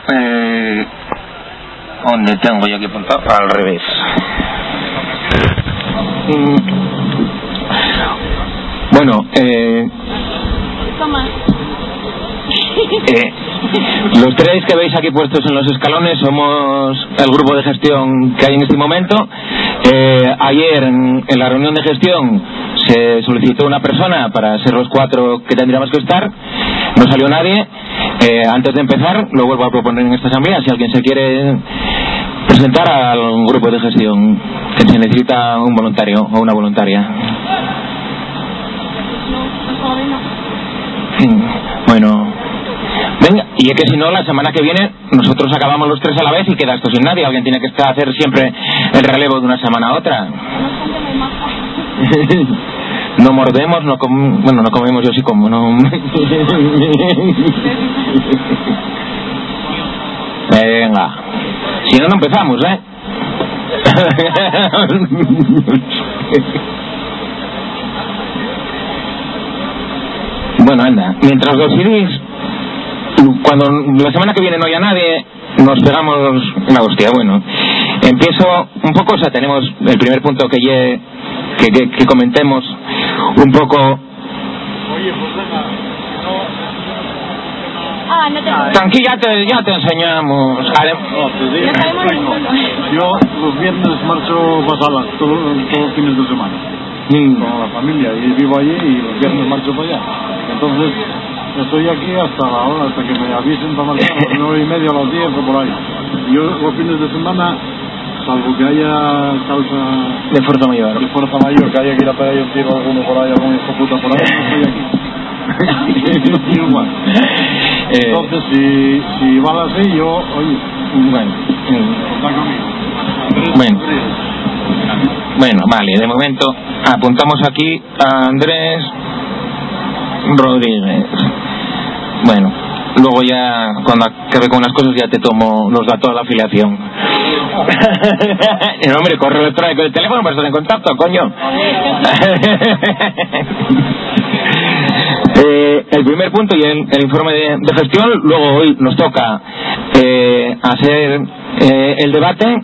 ¿Dónde tengo yo que apuntar? Al revés. Bueno, los tres que veis aquí puestos en los escalones somos el grupo de gestión que hay en este momento. Ayer en la reunión de gestión se solicitó una persona para ser los cuatro que tendríamos que estar. No salió nadie. Antes de empezar, lo vuelvo a proponer en esta asamblea. Si alguien se quiere presentar al grupo de gestión, que se necesita un voluntario o una voluntaria. Bueno, venga, y es que si no, la semana que viene nosotros acabamos los tres a la vez y queda esto sin nadie. Alguien tiene que hacer siempre el relevo de una semana a otra. No mordemos, no bueno, no comemos, yo sí como, no. Venga, si no, no empezamos, Bueno, anda, mientras lo decidís, cuando la semana que viene no haya nadie, nos pegamos una hostia. Bueno, empiezo un poco, o sea, tenemos el primer punto que comentemos un poco. Oye, pues venga, no. Tranquila, ya te enseñamos. Yo los viernes marcho para Salas, todos los fines de semana. Con la familia, y vivo allí y los viernes marcho para allá. Entonces estoy aquí hasta la hora, hasta que me avisen para marchar a las 9:30, a las 10 o por ahí. Yo los fines de semana, salvo que haya causa de fuerza mayor, que haya que ir a pegar un tiro a alguno por ahí, algún hijo puta por ahí, no estoy aquí. Igual. Entonces si van así, yo, oye, está conmigo. Bueno, vale, de momento apuntamos aquí a Andrés Rodríguez. Bueno, luego ya cuando acabe con unas cosas ya te tomo los datos de la afiliación. No, hombre, correo electrónico del teléfono para estar en contacto, coño. El primer punto y el informe de gestión. Luego hoy nos toca hacer el debate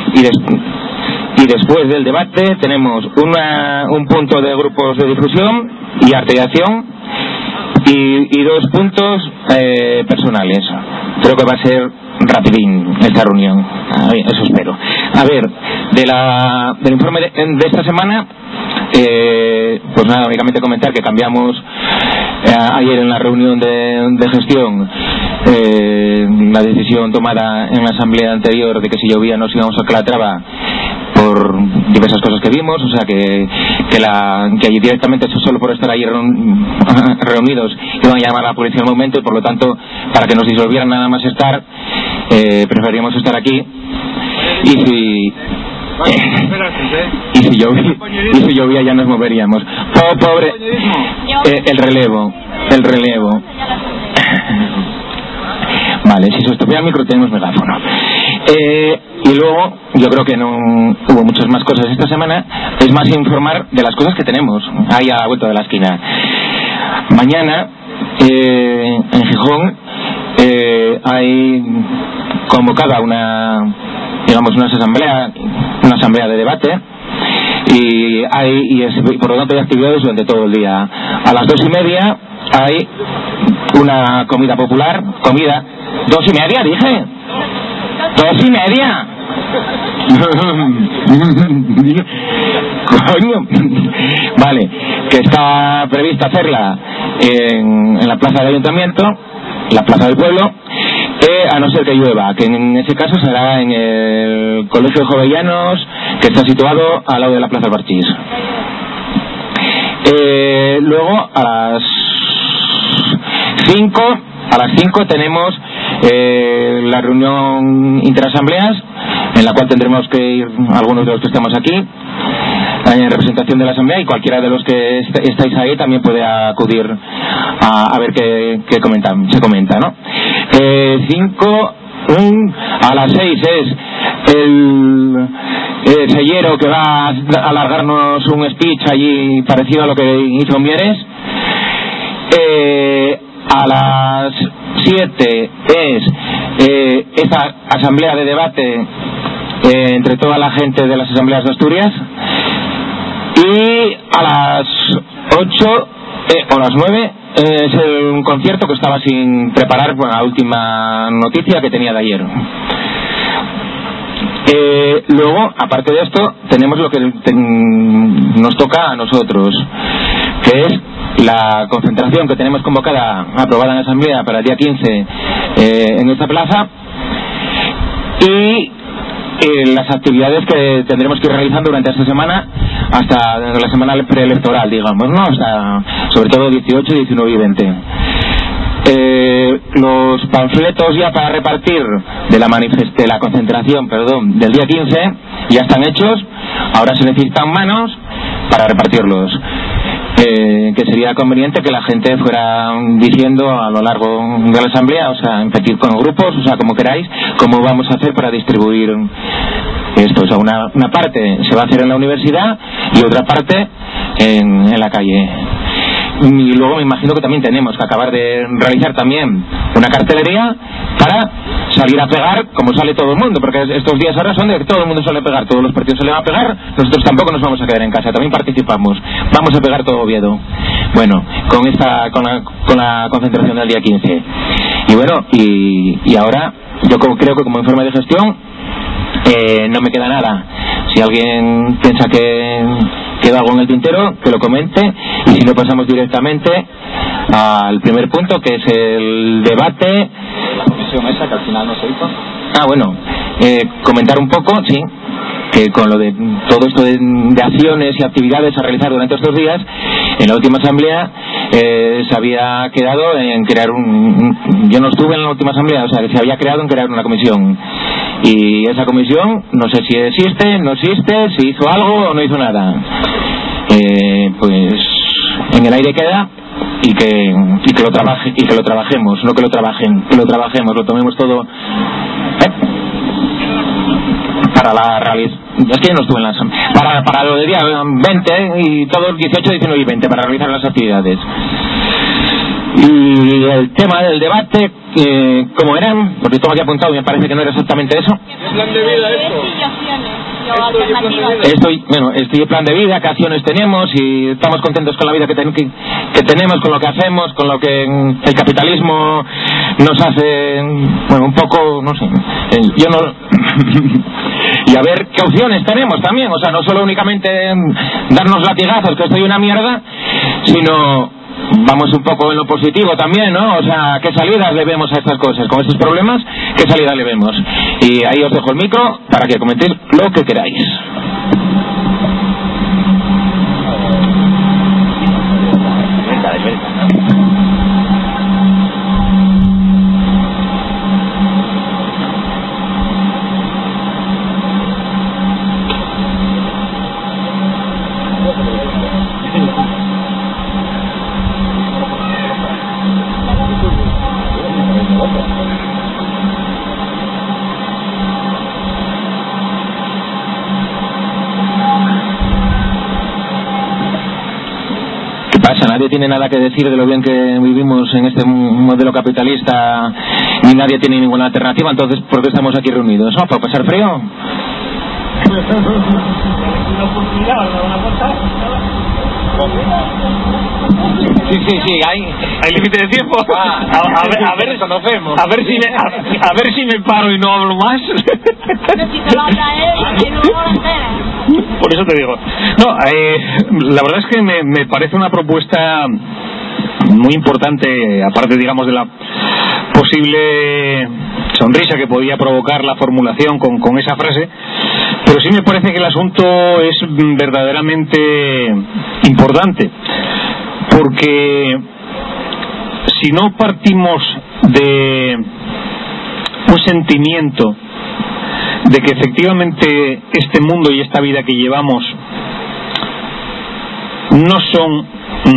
y después del debate tenemos un punto de grupos de difusión y arte y acción y 2 puntos personales. Creo que va a ser rapidín esta reunión, eso espero. A ver, del informe de esta semana, pues nada, únicamente comentar que cambiamos ayer en la reunión de gestión la decisión tomada en la asamblea anterior de que si llovía nos íbamos a Calatrava por diversas cosas que vimos, o sea que allí directamente, solo por estar ahí reunidos, iban a llamar a la policía al momento, y por lo tanto, para que nos disolvieran nada más estar, preferíamos estar aquí. Y si llovía ya nos moveríamos. Pobre, el relevo. Vale, si se estropea el micro tenemos megáfono. Y luego, yo creo que no hubo muchas más cosas esta semana. Es más informar de las cosas que tenemos ahí a la vuelta de la esquina. Mañana en Gijón hay convocada una asamblea de debate, y por lo tanto hay actividades durante todo el día. A las 2:30 hay una comida popular. 2:30 dije. 2:30. Coño. Vale, que está prevista hacerla en la plaza del ayuntamiento, la plaza del pueblo, a no ser que llueva, que en ese caso será en el Colegio de Jovellanos, que está situado al lado de la plaza del Barchís. Luego a las 5 tenemos la reunión interasambleas, en la cual tendremos que ir algunos de los que estamos aquí en representación de la asamblea, y cualquiera de los que estáis ahí también puede acudir a ver qué se comenta, ¿no? 5 a las 6 es el sellero, que va a alargarnos un speech allí parecido a lo que hizo Mieres. A las 7 es esa asamblea de debate entre toda la gente de las asambleas de Asturias, y a las 8 o las 9 es un concierto que estaba sin preparar por la última noticia que tenía de ayer. Luego, aparte de esto, tenemos lo que nos toca a nosotros, que es la concentración que tenemos convocada, aprobada en asamblea para el día 15 en esta plaza, y las actividades que tendremos que ir realizando durante esta semana hasta la semana preelectoral, digamos, ¿no? Hasta, sobre todo 18, 19 y 20. Los panfletos ya para repartir de la concentración, del día 15 ya están hechos. Ahora se necesitan manos para repartirlos. Que sería conveniente que la gente fuera diciendo a lo largo de la asamblea, o sea, en petit con grupos, o sea, como queráis, cómo vamos a hacer para distribuir esto. O sea, una parte se va a hacer en la universidad y otra parte en la calle. Y luego me imagino que también tenemos que acabar de realizar también una cartelería para salir a pegar como sale todo el mundo, porque estos días ahora son de que todo el mundo suele pegar, todos los partidos salen a pegar, nosotros tampoco nos vamos a quedar en casa, también participamos, vamos a pegar todo Oviedo. Bueno, con la concentración del día 15. Y bueno, y ahora yo creo que como informe de gestión no me queda nada. Si alguien piensa que queda algo en el tintero, que lo comente, y si no, pasamos directamente al primer punto, que es el debate. La comisión esa que al final no se hizo. Bueno, comentar un poco, sí, que con lo de todo esto de acciones y actividades a realizar durante estos días, en la última asamblea se había quedado en crear yo no estuve en la última asamblea, o sea, que se había creado en crear una comisión, y esa comisión no sé si existe, no existe, si hizo algo o no hizo nada. Pues en el aire queda, y que lo trabajemos, no que lo trabajen, que lo trabajemos, lo tomemos todo para la realización. Es que yo no estuve en la asamblea, para lo del día 20 y todos 18, 19 y 20 para realizar las actividades. Y el tema del debate, ¿cómo eran? Porque tengo aquí apuntado y me parece que no era exactamente eso. ¿Qué plan de vida Estoy en plan de vida, qué acciones tenemos, y estamos contentos con la vida que tenemos, con lo que hacemos, con lo que el capitalismo nos hace, un poco, no sé, yo no y a ver qué opciones tenemos también, o sea, no solo únicamente darnos latigazos, que estoy una mierda, sino vamos un poco en lo positivo también, ¿no? O sea, ¿qué salidas le vemos a estas cosas? Con estos problemas, ¿qué salida le vemos? Y ahí os dejo el micro para que comentéis lo que queráis. Nadie tiene nada que decir de lo bien que vivimos en este modelo capitalista, ni nadie tiene ninguna alternativa, entonces ¿por qué estamos aquí reunidos? ¿No? ¿Para pasar frío? Sí, hay límite de tiempo. A ver si me paro y no hablo más. Por eso te digo. La verdad es que me parece una propuesta muy importante, aparte, digamos, de la posible sonrisa que podía provocar la formulación con esa frase, pero sí me parece que el asunto es verdaderamente importante, porque si no partimos de un sentimiento de que efectivamente este mundo y esta vida que llevamos no son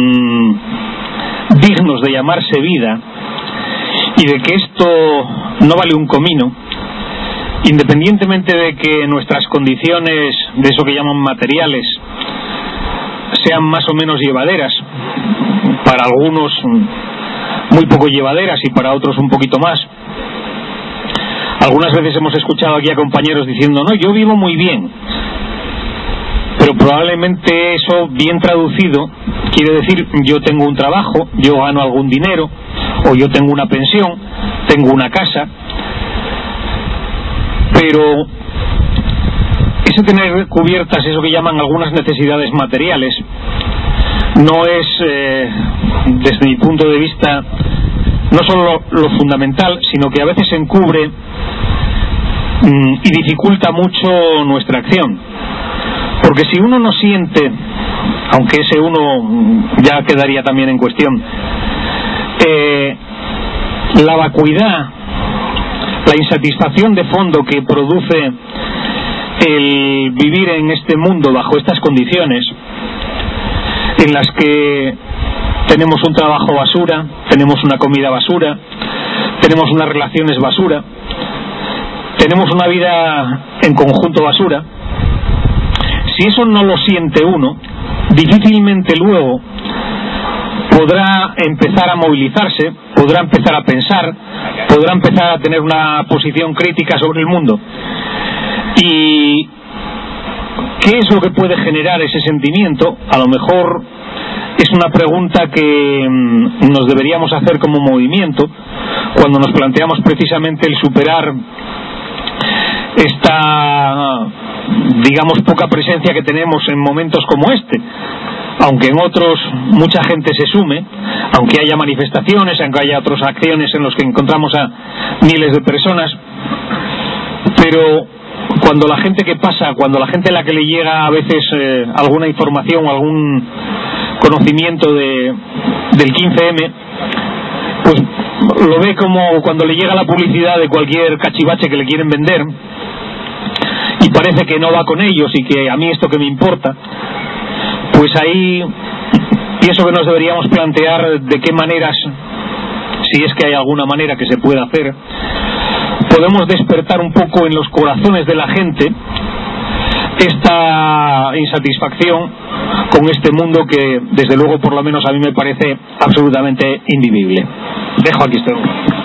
dignos de llamarse vida, y de que esto no vale un comino, independientemente de que nuestras condiciones de eso que llaman materiales sean más o menos llevaderas, para algunos muy poco llevaderas y para otros un poquito más, Algunas veces hemos escuchado aquí a compañeros diciendo, no, yo vivo muy bien. Pero probablemente eso, bien traducido, quiere decir yo tengo un trabajo, yo gano algún dinero, o yo tengo una pensión, tengo una casa. Pero ese tener cubiertas eso que llaman algunas necesidades materiales no es, desde mi punto de vista, no solo lo fundamental, sino que a veces encubre y dificulta mucho nuestra acción. Porque si uno no siente, aunque ese uno ya quedaría también en cuestión, la vacuidad, la insatisfacción de fondo que produce el vivir en este mundo bajo estas condiciones, en las que tenemos un trabajo basura, tenemos una comida basura, tenemos unas relaciones basura, tenemos una vida en conjunto basura. Si eso no lo siente uno, difícilmente luego podrá empezar a movilizarse, podrá empezar a pensar, podrá empezar a tener una posición crítica sobre el mundo. ¿Y qué es lo que puede generar ese sentimiento? A lo mejor es una pregunta que nos deberíamos hacer como movimiento cuando nos planteamos precisamente el superar esta, digamos, poca presencia que tenemos en momentos como este. Aunque en otros mucha gente se sume, aunque haya manifestaciones, aunque haya otras acciones en las que encontramos a miles de personas, pero cuando la gente que pasa, cuando la gente a la que le llega a veces alguna información o algún conocimiento del 15M, pues lo ve como cuando le llega la publicidad de cualquier cachivache que le quieren vender y parece que no va con ellos y que a mí esto que me importa. Pues ahí pienso que nos deberíamos plantear de qué maneras, si es que hay alguna manera que se pueda hacer, podemos despertar un poco en los corazones de la gente esta insatisfacción con este mundo que, desde luego, por lo menos a mí me parece absolutamente invivible. Dejo aquí esto.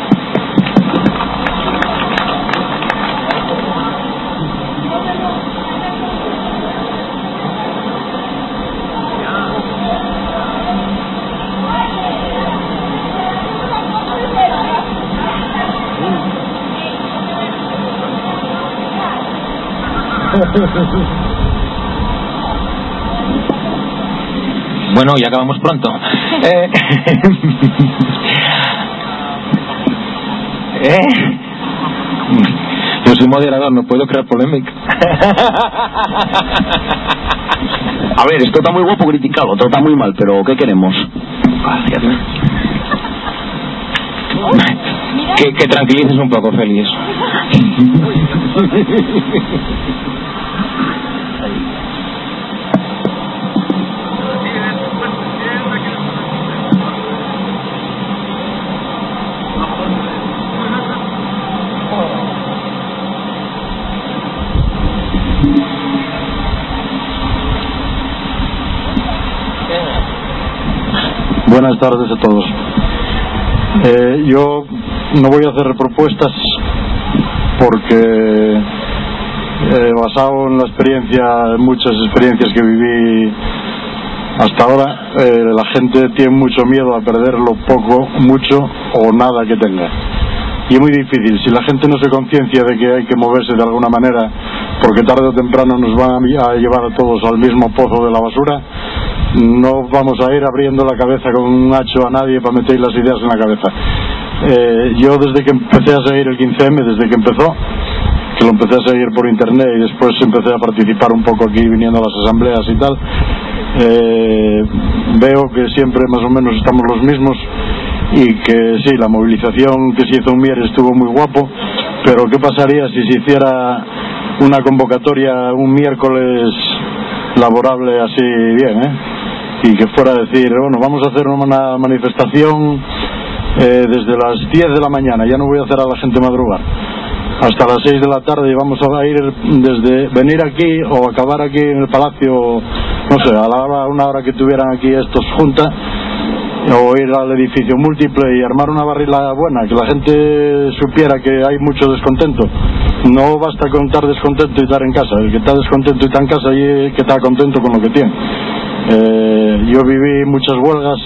Bueno, y acabamos pronto. Yo soy moderador, no puedo crear polémica. A ver, esto está muy guapo criticado, otro está muy mal, pero ¿qué queremos? Que tranquilices un poco, Félix. Buenas tardes a todos. Yo no voy a hacer propuestas porque basado en la experiencia, muchas experiencias que viví hasta ahora, la gente tiene mucho miedo a perder lo poco, mucho o nada que tenga. Y es muy difícil, si la gente no se conciencia de que hay que moverse de alguna manera, porque tarde o temprano nos van a llevar a todos al mismo pozo de la basura, no vamos a ir abriendo la cabeza con un hacho a nadie para meter las ideas en la cabeza. Yo desde que empecé a seguir el 15M, desde que empezó, que lo empecé a seguir por internet y después empecé a participar un poco aquí viniendo a las asambleas y tal, veo que siempre más o menos estamos los mismos y que sí, la movilización que se hizo en Mieres estuvo muy guapo, pero ¿qué pasaría si se hiciera una convocatoria un miércoles laborable así bien, y que fuera a decir, bueno, vamos a hacer una manifestación desde las 10 de la mañana, ya no voy a hacer a la gente madrugar, hasta las 6 de la tarde, y vamos a ir desde venir aquí o acabar aquí en el palacio, no sé, a una hora que tuvieran aquí estos junta, o ir al edificio múltiple y armar una barrila buena, que la gente supiera que hay mucho descontento. No basta con estar descontento y estar en casa. El que está descontento y está en casa y que está contento con lo que tiene. Yo viví muchas huelgas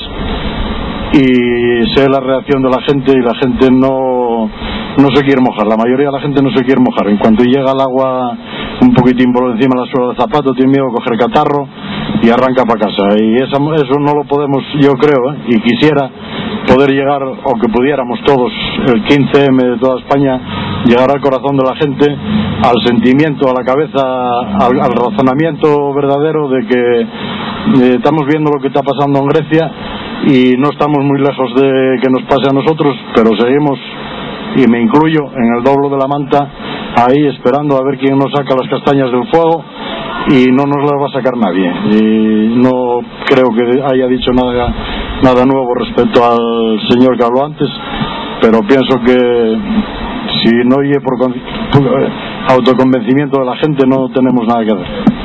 y sé la reacción de la gente, y la gente no se quiere mojar. La mayoría de la gente no se quiere mojar. En cuanto llega el agua un poquitín por encima de la suela del zapato, tiene miedo a coger catarro y arranca para casa. Y eso no lo podemos, yo creo, y quisiera poder llegar, o que pudiéramos todos, el 15M de toda España, llegar al corazón de la gente, al sentimiento, a la cabeza, al razonamiento verdadero de que estamos viendo lo que está pasando en Grecia y no estamos muy lejos de que nos pase a nosotros, pero seguimos, y me incluyo, en el doblo de la manta, ahí esperando a ver quién nos saca las castañas del fuego, y no nos las va a sacar nadie. Y no creo que haya dicho nada nuevo respecto al señor que habló antes, pero pienso que si no oye por autoconvencimiento de la gente, no tenemos nada que hacer.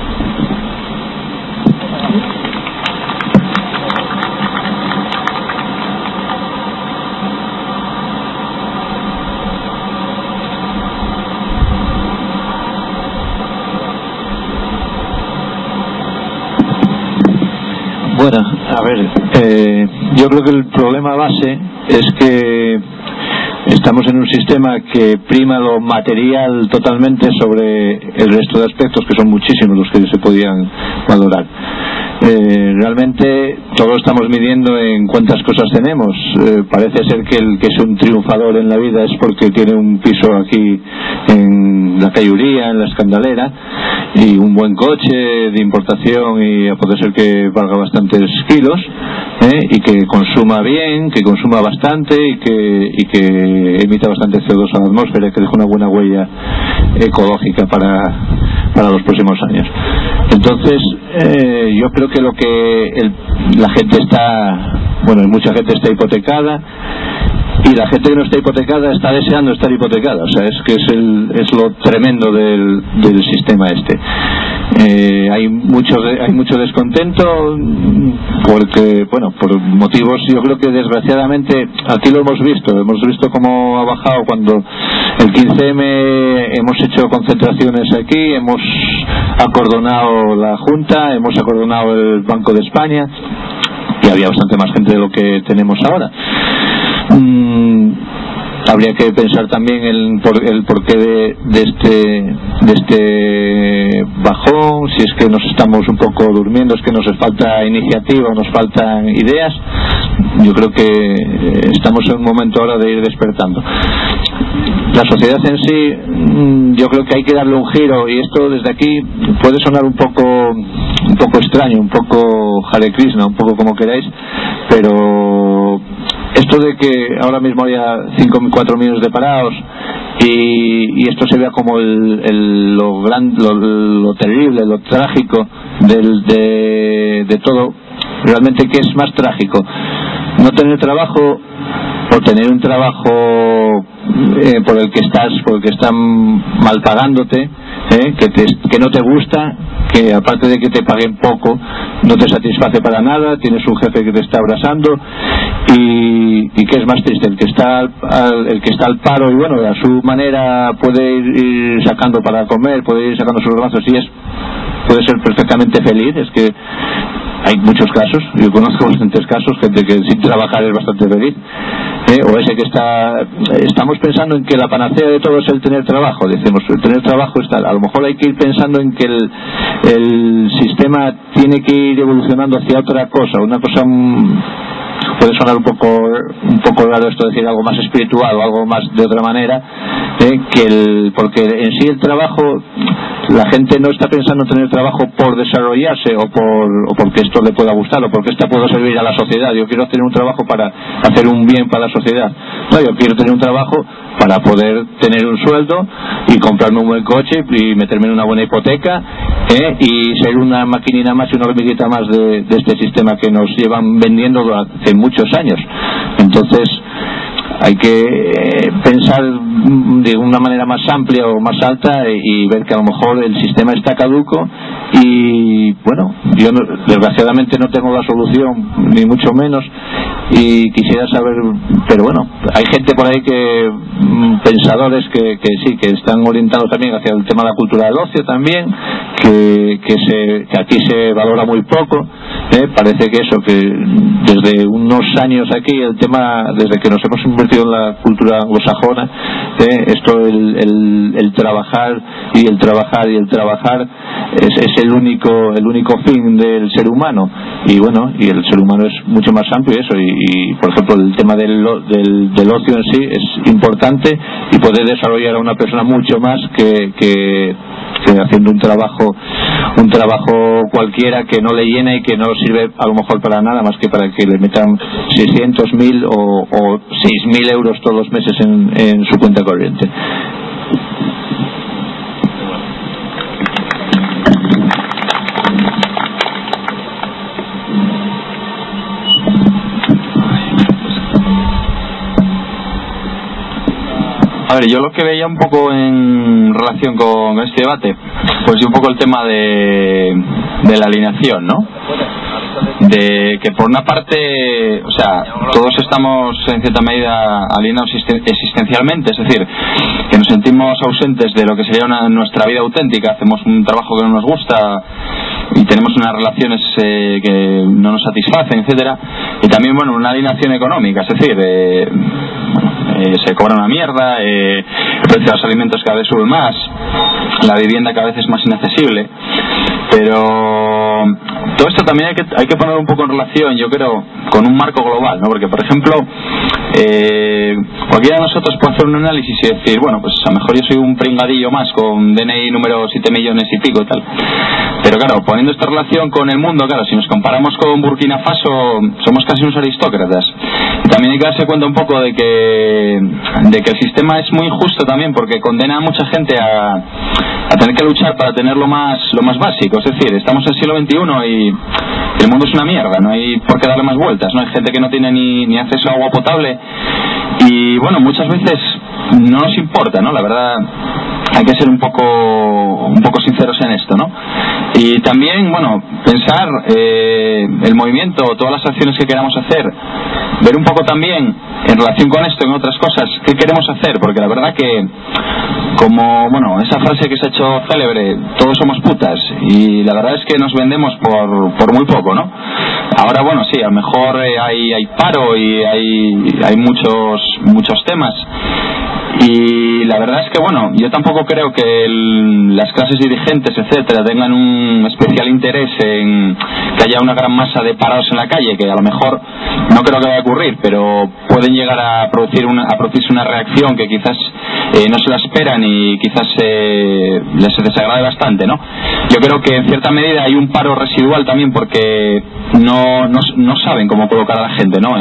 Bueno, a ver, yo creo que el problema base es que estamos en un sistema que prima lo material totalmente sobre el resto de aspectos, que son muchísimos los que se podían valorar. Realmente todo estamos midiendo en cuántas cosas tenemos. Parece ser que el que es un triunfador en la vida es porque tiene un piso aquí en la Calle Uría, en la Escandalera, y un buen coche de importación, y puede ser que valga bastantes kilos, y que consuma bien, que consuma bastante, y que emita bastante CO2 a la atmósfera, y que deje una buena huella ecológica para los próximos años. Entonces yo creo que la gente mucha gente está hipotecada, y la gente que no está hipotecada está deseando estar hipotecada. O sea, es lo tremendo del sistema este. Hay mucho descontento porque, por motivos, yo creo que desgraciadamente aquí lo hemos visto cómo ha bajado cuando el 15M hemos hecho concentraciones aquí, hemos acordonado la Junta, hemos acordonado el Banco de España, y había bastante más gente de lo que tenemos ahora. Habría que pensar también el porqué de este bajón, si es que nos estamos un poco durmiendo, es que nos falta iniciativa, nos faltan ideas. Yo creo que estamos en un momento ahora de ir despertando. La sociedad en sí, yo creo que hay que darle un giro, y esto desde aquí puede sonar un poco extraño, un poco Hare Krishna, un poco como queráis, pero esto de que ahora mismo haya 4 millones de parados y esto se vea como lo terrible, lo trágico de todo. Realmente, ¿qué es más trágico? No tener trabajo, o tener un trabajo por el que están mal pagándote, que no te gusta, que aparte de que te paguen poco no te satisface para nada, tienes un jefe que te está abrasando, y que es más triste, el que está al paro, y bueno, a su manera puede ir sacando para comer, puede ir sacando sus brazos, y puede ser perfectamente feliz. Es que hay muchos casos, yo conozco bastantes casos, gente que sin trabajar es bastante feliz, o ese que estamos pensando en que la panacea de todo es el tener trabajo. Decimos, el tener trabajo está, a lo mejor hay que ir pensando en que el sistema tiene que ir evolucionando hacia otra cosa, una cosa. Puede sonar un poco raro esto, decir algo más espiritual o algo más de otra manera, porque en sí el trabajo, la gente no está pensando en tener trabajo por desarrollarse o porque esto le pueda gustar o porque esto pueda servir a la sociedad. Yo quiero tener un trabajo para hacer un bien para la sociedad. No, yo quiero tener un trabajo para poder tener un sueldo y comprarme un buen coche y meterme en una buena hipoteca, y ser una maquinita más y una hormiguita más de este sistema que nos llevan vendiendo hace muchos años. Entonces hay que pensar de una manera más amplia o más alta y ver que a lo mejor el sistema está caduco, y bueno, yo desgraciadamente no tengo la solución, ni mucho menos, y quisiera saber, pero bueno, hay gente por ahí que pensadores que sí, que están orientados también hacia el tema de la cultura del ocio también, que aquí se valora muy poco. Parece que eso, que desde unos años aquí el tema, desde que nos hemos invertido en la cultura anglosajona, esto el trabajar y el trabajar y el trabajar es el único fin del ser humano. Y bueno, y el ser humano es mucho más amplio y eso, y por ejemplo el tema del ocio en sí es importante, y poder desarrollar a una persona mucho más que haciendo un trabajo cualquiera que no le llena y que no sirve a lo mejor para nada más que para que le metan 600.000 o 6.000 euros todos los meses en su cuenta corriente. A ver, yo lo que veía un poco en relación con este debate, pues un poco el tema de la alineación, ¿no? De que por una parte, o sea, todos estamos en cierta medida alineados existencialmente, es decir, que nos sentimos ausentes de lo que sería nuestra vida auténtica, hacemos un trabajo que no nos gusta y tenemos unas relaciones que no nos satisfacen, etcétera, y también, bueno, una alineación económica, es decir, se cobra una mierda, el precio de los alimentos cada vez sube más, la vivienda cada vez es más inaccesible, pero todo esto también hay que poner un poco en relación, yo creo, con un marco global, ¿no? Porque, por ejemplo, cualquiera de nosotros puede hacer un análisis y decir, bueno, pues a lo mejor yo soy un pringadillo más con DNI número 7 millones y pico y tal, pero claro, poniendo esta relación con el mundo, claro, si nos comparamos con Burkina Faso, somos casi unos aristócratas. Y también hay que darse cuenta un poco de que el sistema es muy injusto también, porque condena a mucha gente a tener que luchar para tener lo más básico. Es decir, estamos en el siglo XXI y el mundo es una mierda, no hay por qué darle más vueltas, no hay gente que no tiene ni acceso a agua potable, y bueno, muchas veces no nos importa, ¿no? La verdad, hay que ser un poco sinceros en esto, ¿no? Y también, bueno, pensar el movimiento, todas las acciones que queramos hacer, ver un poco también en relación con esto, en otras cosas, qué queremos hacer, porque la verdad que, como, bueno, esa frase que se ha hecho célebre, todos somos putas, y la verdad es que nos vendemos por muy poco, ¿no? Ahora, bueno, sí, a lo mejor hay paro y hay muchos temas, y la verdad es que, bueno, yo tampoco creo que las clases dirigentes, etcétera, tengan un especial interés en que haya una gran masa de parados en la calle, que a lo mejor no creo que vaya a ocurrir, pero pueden llegar a producirse una reacción que quizás no se la esperan y quizás les desagrade bastante, ¿no? Yo creo que en cierta medida hay un paro residual también, porque no saben cómo colocar a la gente, ¿no?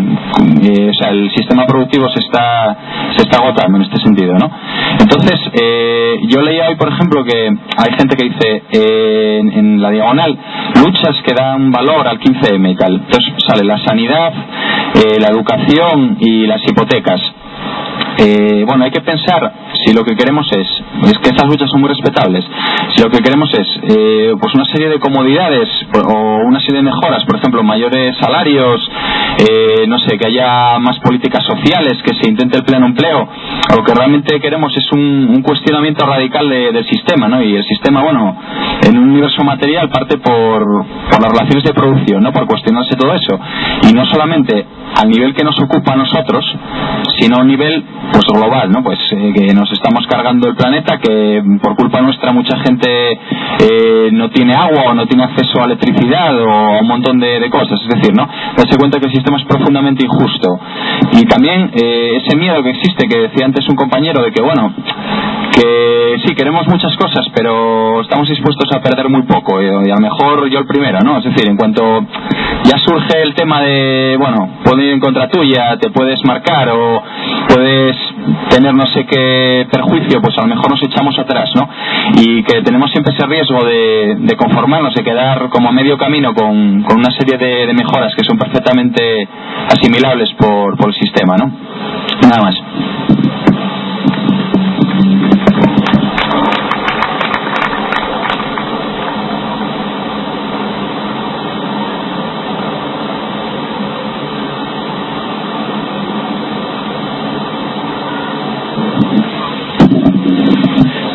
O sea, el sistema productivo se está agotando en este sentido, ¿no? Entonces, yo leía hoy, por ejemplo, que hay gente que dice en la diagonal, luchas que dan valor al 15M y tal. Entonces sale la sanidad, la educación y las hipotecas. Bueno, hay que pensar si lo que queremos es que estas luchas son muy respetables, si lo que queremos es pues una serie de comodidades o una serie de mejoras, por ejemplo, mayores salarios, no sé, que haya más políticas sociales, que se intente el pleno empleo, o lo que realmente queremos es un cuestionamiento radical del sistema, ¿no? Y el sistema, bueno, en un universo material parte por las relaciones de producción, ¿no? Por cuestionarse todo eso, y no solamente al nivel que nos ocupa a nosotros, sino a un nivel pues global, ¿no? Pues que nos estamos cargando el planeta, que por culpa nuestra mucha gente no tiene agua o no tiene acceso a electricidad o un montón de cosas, es decir, ¿no? Darse cuenta que el sistema es profundamente injusto. Y también ese miedo que existe, que decía antes un compañero, de que bueno, que sí, queremos muchas cosas, pero estamos dispuestos a perder muy poco, y a lo mejor yo el primero, ¿no? Es decir, en cuanto ya surge el tema de, bueno, puedo ir en contra tuya, te puedes marcar o puedes tener no sé qué perjuicio, pues a lo mejor nos echamos atrás, ¿no? Y que tenemos siempre ese riesgo de conformarnos, de quedar como a medio camino con una serie de mejoras que son perfectamente asimilables por el sistema, ¿no? Nada más.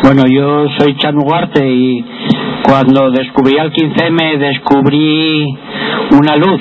Bueno, yo soy Chano Ugarte y cuando descubrí el 15M descubrí una luz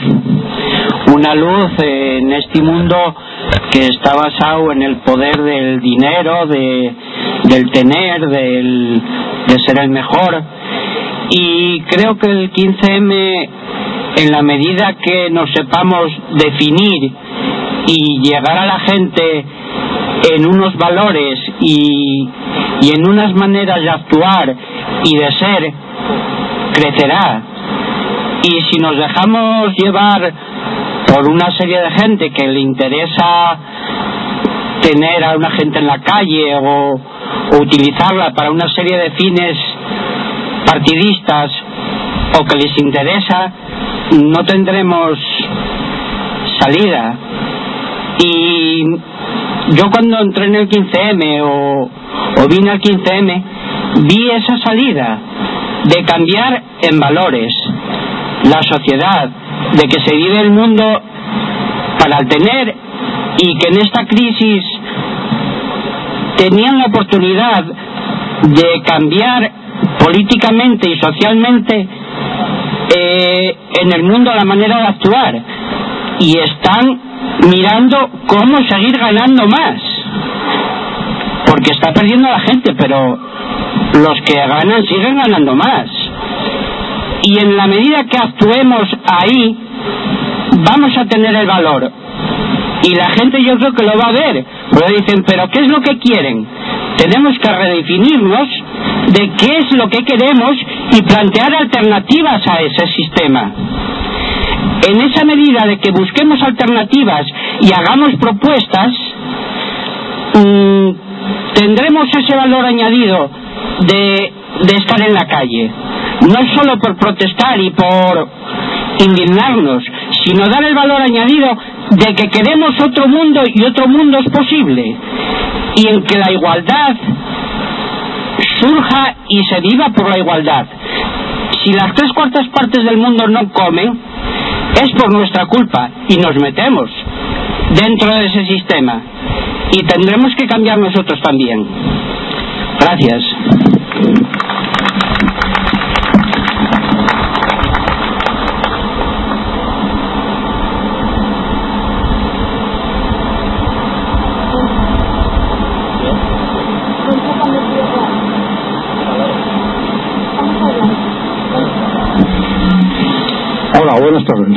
en este mundo que está basado en el poder del dinero, del tener, de ser el mejor. Y creo que el 15M, en la medida que nos sepamos definir y llegar a la gente en unos valores y en unas maneras de actuar y de ser, crecerá. Y si nos dejamos llevar por una serie de gente que le interesa tener a una gente en la calle o utilizarla para una serie de fines partidistas o que les interesa, no tendremos salida. Y yo cuando entré en el 15M o vine al 15M, vi esa salida de cambiar en valores la sociedad, de que se vive el mundo para el tener, y que en esta crisis tenían la oportunidad de cambiar políticamente y socialmente en el mundo la manera de actuar, y están mirando cómo seguir ganando más, porque está perdiendo la gente, pero los que ganan siguen ganando más. Y en la medida que actuemos ahí, vamos a tener el valor. Y la gente, yo creo que lo va a ver, porque dicen, pero ¿qué es lo que quieren? Tenemos que redefinirnos de qué es lo que queremos y plantear alternativas a ese sistema. En esa medida de que busquemos alternativas y hagamos propuestas, tendremos ese valor añadido de estar en la calle, no solo por protestar y por indignarnos, sino dar el valor añadido de que queremos otro mundo, y otro mundo es posible, y en que la igualdad surja y se viva por la igualdad. Si las 3/4 partes del mundo no comen, es por nuestra culpa, y nos metemos dentro de ese sistema, y tendremos que cambiar nosotros también. Gracias. Hola, buenas tardes.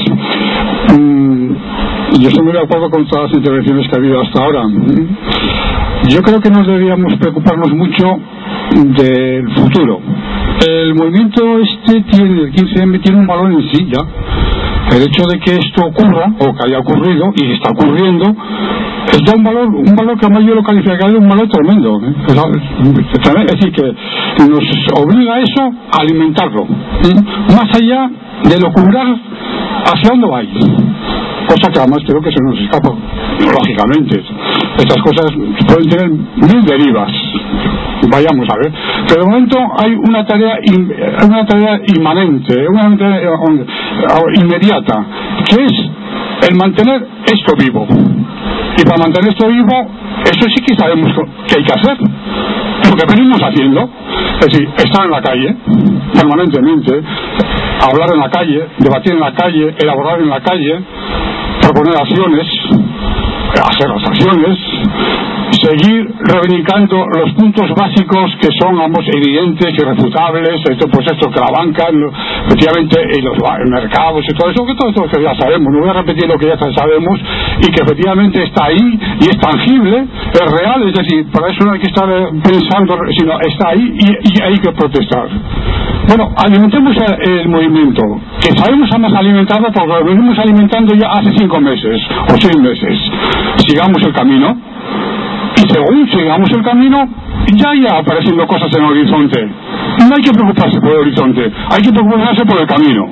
Yo estoy muy de acuerdo con todas las intervenciones que ha habido hasta ahora. Yo creo que nos deberíamos preocuparnos mucho del futuro. El movimiento el 15M tiene un valor en sí ya. El hecho de que esto ocurra, o que haya ocurrido y está ocurriendo, es ya un valor que además yo lo calificaría de un valor tremendo. Es decir, que nos obliga a eso a alimentarlo, más allá de lograr hacia dónde va a ir. Cosa que además creo que se nos escapa, lógicamente. Estas cosas pueden tener mil derivas, vayamos a ver, pero de momento hay una tarea inmanente, una tarea inmediata, que es el mantener esto vivo. Y para mantener esto vivo, eso sí que sabemos que hay que hacer, lo que venimos haciendo, es decir, estar en la calle permanentemente, hablar en la calle, debatir en la calle, elaborar en la calle, proponer acciones, hacer las acciones, seguir reivindicando los puntos básicos que son, vamos, evidentes, irrefutables, esto que la banca, efectivamente, y los mercados y todo eso que ya sabemos. No voy a repetir lo que ya sabemos, y que efectivamente está ahí y es tangible, es real, es decir, para eso no hay que estar pensando, sino está ahí y hay que protestar. Bueno, alimentemos el movimiento, que sabemos además alimentarlo porque lo venimos alimentando ya hace 5 meses o 6 meses. Sigamos el camino, y según sigamos el camino, ya irá apareciendo cosas en el horizonte. No hay que preocuparse por el horizonte, hay que preocuparse por el camino.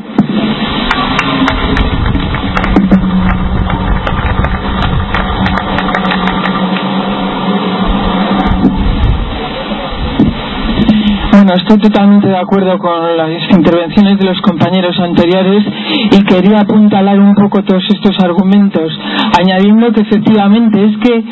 Bueno, estoy totalmente de acuerdo con las intervenciones de los compañeros anteriores y quería apuntalar un poco todos estos argumentos, añadiendo que efectivamente es que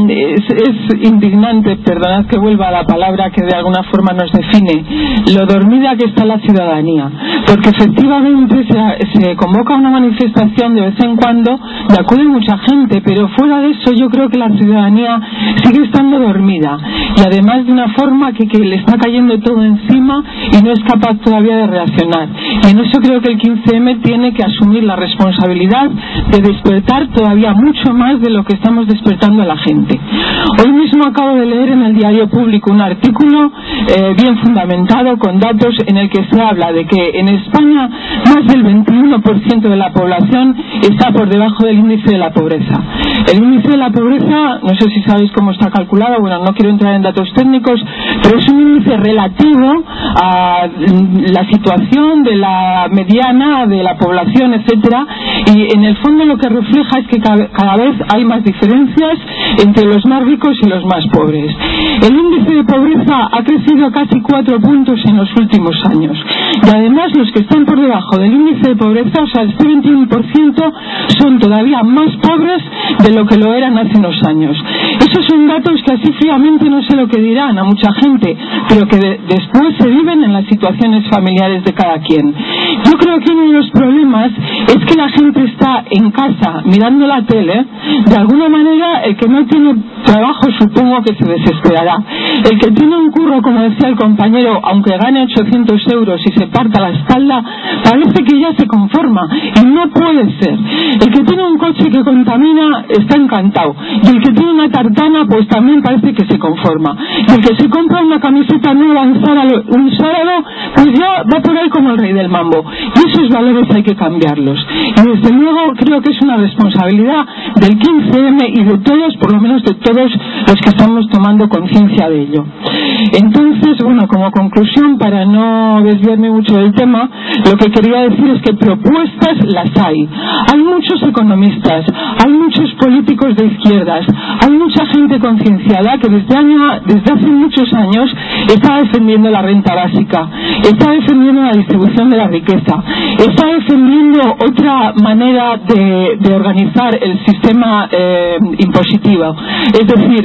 es indignante, perdonad que vuelva a la palabra que de alguna forma nos define, lo dormida que está la ciudadanía, porque efectivamente se convoca una manifestación de vez en cuando y acude mucha gente, pero fuera de eso yo creo que la ciudadanía sigue estando dormida y además de una forma que le está cayendo todo encima y no es capaz todavía de reaccionar. Y en eso creo que el 15M tiene que asumir la responsabilidad de despertar todavía mucho más de lo que estamos despertando a la gente. Hoy mismo acabo de leer en el Diario Público un artículo bien fundamentado con datos en el que se habla de que en España más del 21% de la población está por debajo del índice de la pobreza. El índice de la pobreza, no sé si sabéis cómo está calculado, bueno, no quiero entrar en datos técnicos, pero es un índice relativo a la situación de la mediana de la población, etcétera, y en el fondo lo que refleja es que cada vez hay más diferencias entre los más ricos y los más pobres. El índice de pobreza ha crecido casi 4 puntos en los últimos años y además los que están por debajo del índice de pobreza, o sea, el 21%, son todavía más pobres de lo que lo eran hace unos años. Esos son datos que así fríamente no sé lo que dirán a mucha gente, pero que después se viven en las situaciones familiares de cada quien. Yo creo que uno de los problemas es que la gente está en casa mirando la tele. De alguna manera el que no tiene trabajo supongo que se desesperará. El que tiene un curro, como decía el compañero, aunque gane 800 euros y se parta la espalda, parece que ya se conforma y no puede ser. El que tiene un coche que contamina está encantado y el que tiene una tartana pues también parece que se conforma y el que se compra una camiseta nueva un sábado pues ya va por ahí como el rey del mambo, y esos valores hay que cambiarlos y desde luego creo que es una responsabilidad del 15M y de todos, por lo menos de todos los que estamos tomando conciencia de ello. Entonces, bueno, como conclusión, para no desviarme mucho del tema, lo que quería decir es que propuestas las hay. Hay muchos economistas, hay muchos políticos de izquierdas, hay mucha gente concienciada que desde hace muchos años está defendiendo la renta básica, está defendiendo la distribución de la riqueza, está defendiendo otra manera de organizar el sistema impositivo, es decir,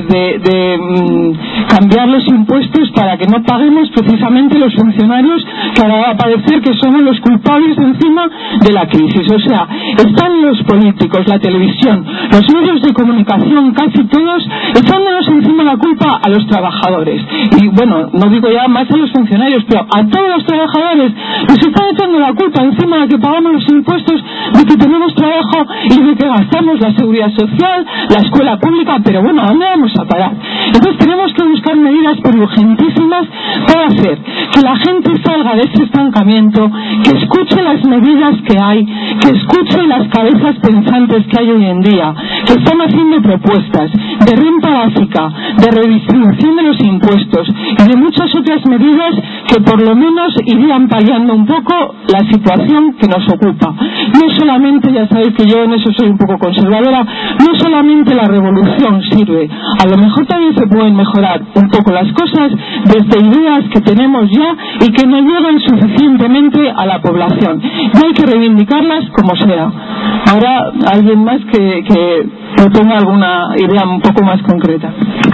de cambiar los impuestos para que no paguemos precisamente los funcionarios que ahora va a parecer que somos los culpables encima de la crisis. O sea, están los políticos, la televisión, los medios de comunicación, casi todos, echándonos encima la culpa a los trabajadores. Y bueno, no digo ya más a los funcionarios, pero a todos los trabajadores nos están echando la culpa encima de que pagamos los impuestos, de que tenemos trabajo y de que gastamos la seguridad social, la escuela pública, pero bueno, ¿a dónde vamos a parar? Entonces tenemos que buscar medidas urgentísimas para hacer que la gente salga de ese estancamiento, que escuche las medidas que hay, que escuche las cabezas pensantes que hay hoy en día, que están haciendo propuestas de renta básica, de redistribución de los impuestos y de muchas otras medidas que por lo menos irían paliando un poco la situación que nos ocupa. No solamente, ya sabéis que yo en eso soy un poco conservadora, no solamente la revolución sirve, a lo mejor también se pueden mejorar un poco las cosas desde ideas que tenemos ya y que no llegan suficientemente a la población, y hay que reivindicarlas como sea. Ahora alguien más que proponga alguna idea un poco más concreta.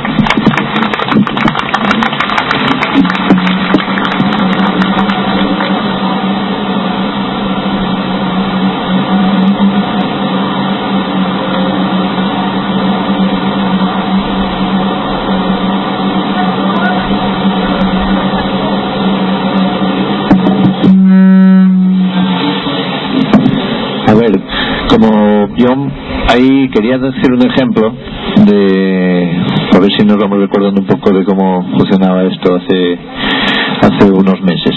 Como yo ahí quería decir un ejemplo de, a ver si nos vamos recordando un poco de cómo funcionaba esto hace unos meses.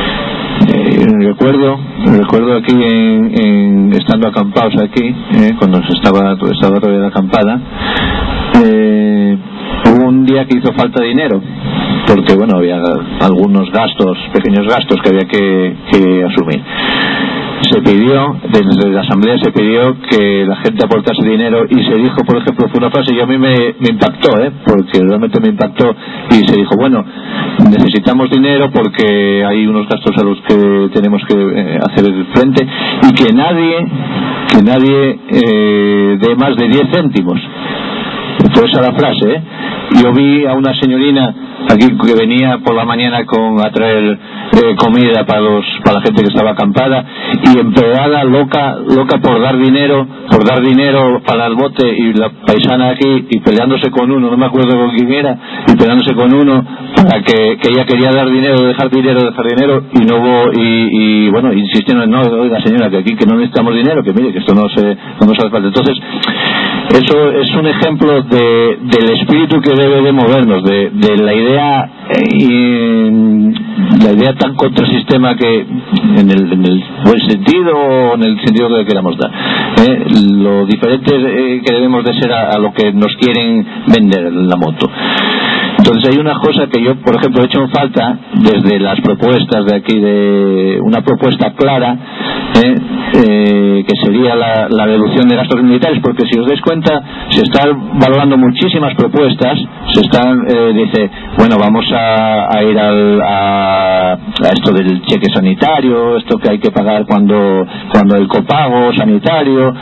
Recuerdo aquí estando acampados aquí, cuando estaba todavía la acampada, hubo un día que hizo falta dinero porque bueno, había algunos gastos, pequeños gastos que había que asumir. se pidió, desde la asamblea se pidió que la gente aportase dinero, y se dijo, por ejemplo, fue una frase que a mí me impactó, porque realmente me impactó, y se dijo, bueno, necesitamos dinero porque hay unos gastos a los que tenemos que hacer frente, y que nadie dé más de 10 céntimos. Fue esa la frase, Yo vi a una señorina aquí que venía por la mañana a traer comida para la gente que estaba acampada, y empleada loca por dar dinero para el bote, y la paisana aquí y peleándose con uno, no me acuerdo con quién era, y peleándose con uno para que ella quería dar dinero, dejar dinero, y no hubo, y bueno, insistiendo, no, oiga señora, que aquí que no necesitamos dinero, que mire que esto no nos hace falta. Entonces eso es un ejemplo del espíritu que debe de movernos, de la idea tan contrasistema, que en el buen sentido o en el sentido que queramos dar, lo diferente que debemos de ser a lo que nos quieren vender la moto. Entonces hay una cosa que yo, por ejemplo, he hecho en falta desde las propuestas de aquí, de una propuesta clara, que sería la reducción de gastos militares, porque si os dais cuenta se están valorando muchísimas propuestas, dice, bueno, vamos a ir a esto del cheque sanitario, esto que hay que pagar cuando el copago sanitario,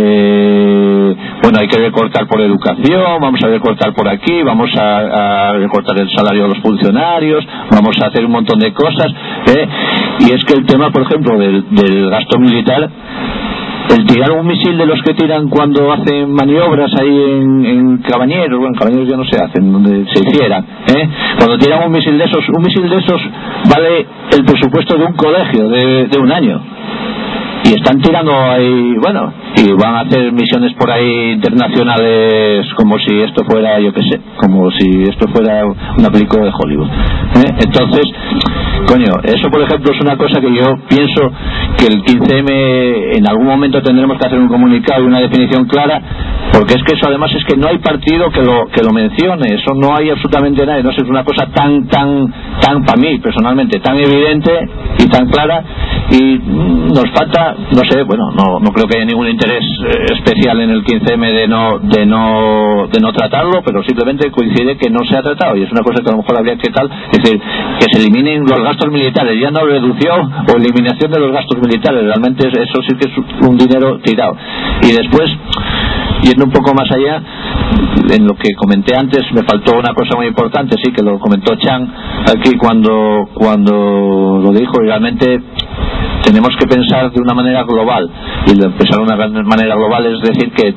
bueno, hay que recortar por educación, vamos a recortar por aquí, vamos a recortar el salario de los funcionarios, vamos a hacer un montón de cosas, y es que el tema, por ejemplo, del gasto militar, el tirar un misil de los que tiran cuando hacen maniobras ahí en Cabañeros, bueno, en Cabañeros ya no se hacen, donde se hicieran, cuando tiran un misil de esos vale el presupuesto de un colegio de un año, y están tirando ahí, bueno, y van a hacer misiones por ahí internacionales como si esto fuera, yo qué sé, como si esto fuera una película de Hollywood, entonces, coño, eso por ejemplo es una cosa que yo pienso que el 15M en algún momento tendremos que hacer un comunicado y una definición clara, porque es que eso además es que no hay partido que lo mencione, eso no hay absolutamente nadie, no sé, es una cosa tan para mí personalmente tan evidente y tan clara, y nos falta, no sé, bueno, no creo que haya ningún interés especial en el 15M de no tratarlo, pero simplemente coincide que no se ha tratado, y es una cosa que a lo mejor habría que es decir, que se eliminen los gastos militares, ya no reducción o eliminación de los gastos militares, realmente eso sí que es un dinero tirado. Y después, yendo un poco más allá, en lo que comenté antes, me faltó una cosa muy importante, sí, que lo comentó Chan aquí cuando lo dijo, y realmente tenemos que pensar de una manera global, y pensar de una manera global es decir que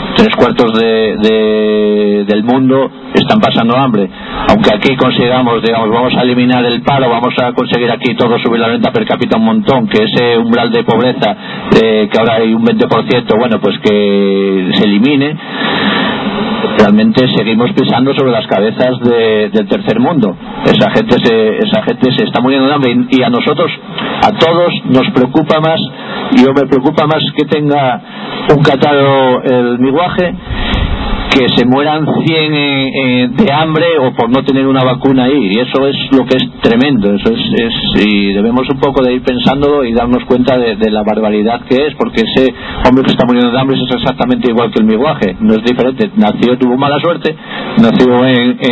3/4 del mundo están pasando hambre, aunque aquí consigamos, digamos, vamos a eliminar el paro, vamos a conseguir aquí todo subir la renta per cápita un montón, que ese umbral de pobreza que ahora hay un 20%, bueno, pues que se elimine. Realmente seguimos pisando sobre las cabezas del tercer mundo. Esa gente se está muriendo de hambre, y a nosotros, a todos nos preocupa más, y yo me preocupa más que tenga un catarro el miguaje, que se mueran 100 de hambre o por no tener una vacuna ahí, y eso es lo que es tremendo, eso es y debemos un poco de ir pensándolo y darnos cuenta de la barbaridad que es, porque ese hombre que está muriendo de hambre es exactamente igual que el miguaje, no es diferente, tuvo mala suerte, nació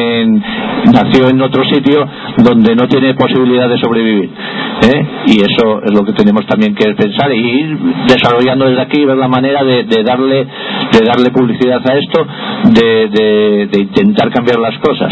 en otro sitio donde no tiene posibilidad de sobrevivir, y eso es lo que tenemos también que pensar, y ir desarrollando desde aquí, ver la manera de darle publicidad a esto, de intentar cambiar las cosas.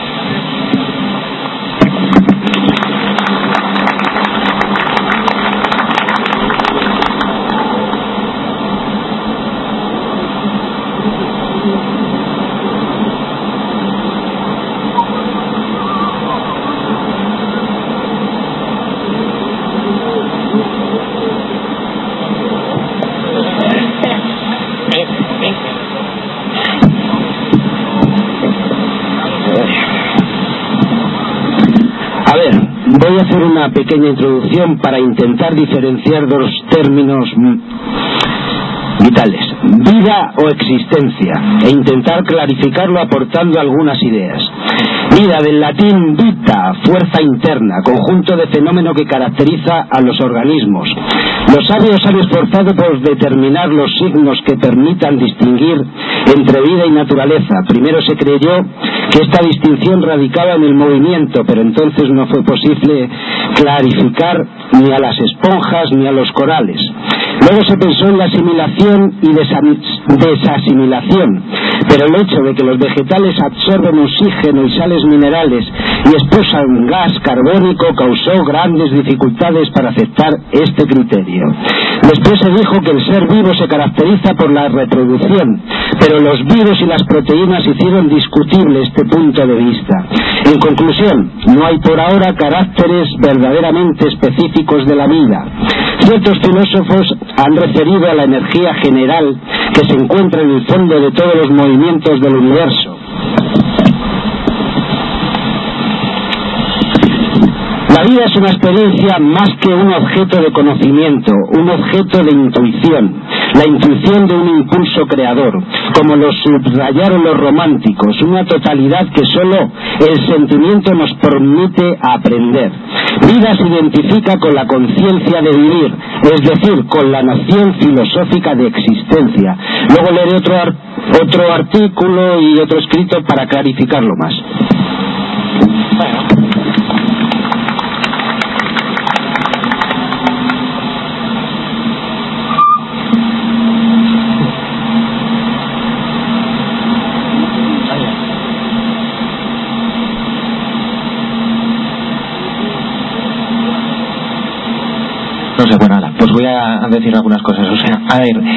Voy a hacer una pequeña introducción para intentar diferenciar dos términos vitales, vida o existencia, e intentar clarificarlo aportando algunas ideas. Vida, del latín vita, fuerza interna, conjunto de fenómeno que caracteriza a los organismos. Los sabios han esforzado por determinar los signos que permitan distinguir entre vida y naturaleza. Primero se creyó que esta distinción radicaba en el movimiento, pero entonces no fue posible clarificar ni a las esponjas ni a los corales. Luego se pensó en la asimilación y desasimilación, pero el hecho de que los vegetales absorben oxígeno y sales minerales y expulsan gas carbónico causó grandes dificultades para aceptar este criterio. Después se dijo que el ser vivo se caracteriza por la reproducción, pero los virus y las proteínas hicieron discutible este punto de vista. En conclusión, no hay por ahora caracteres verdaderamente específicos de la vida. Ciertos filósofos han referido a la energía general que se encuentra en el fondo de todos los movimientos del universo. La vida es una experiencia más que un objeto de conocimiento, un objeto de intuición, la intuición de un impulso creador, como lo subrayaron los románticos, una totalidad que solo el sentimiento nos permite aprender. Vida se identifica con la conciencia de vivir, es decir, con la noción filosófica de existencia. Luego leeré otro artículo y otro escrito para clarificarlo más. No sé, pues nada, pues voy a decir algunas cosas. O sea, a ver,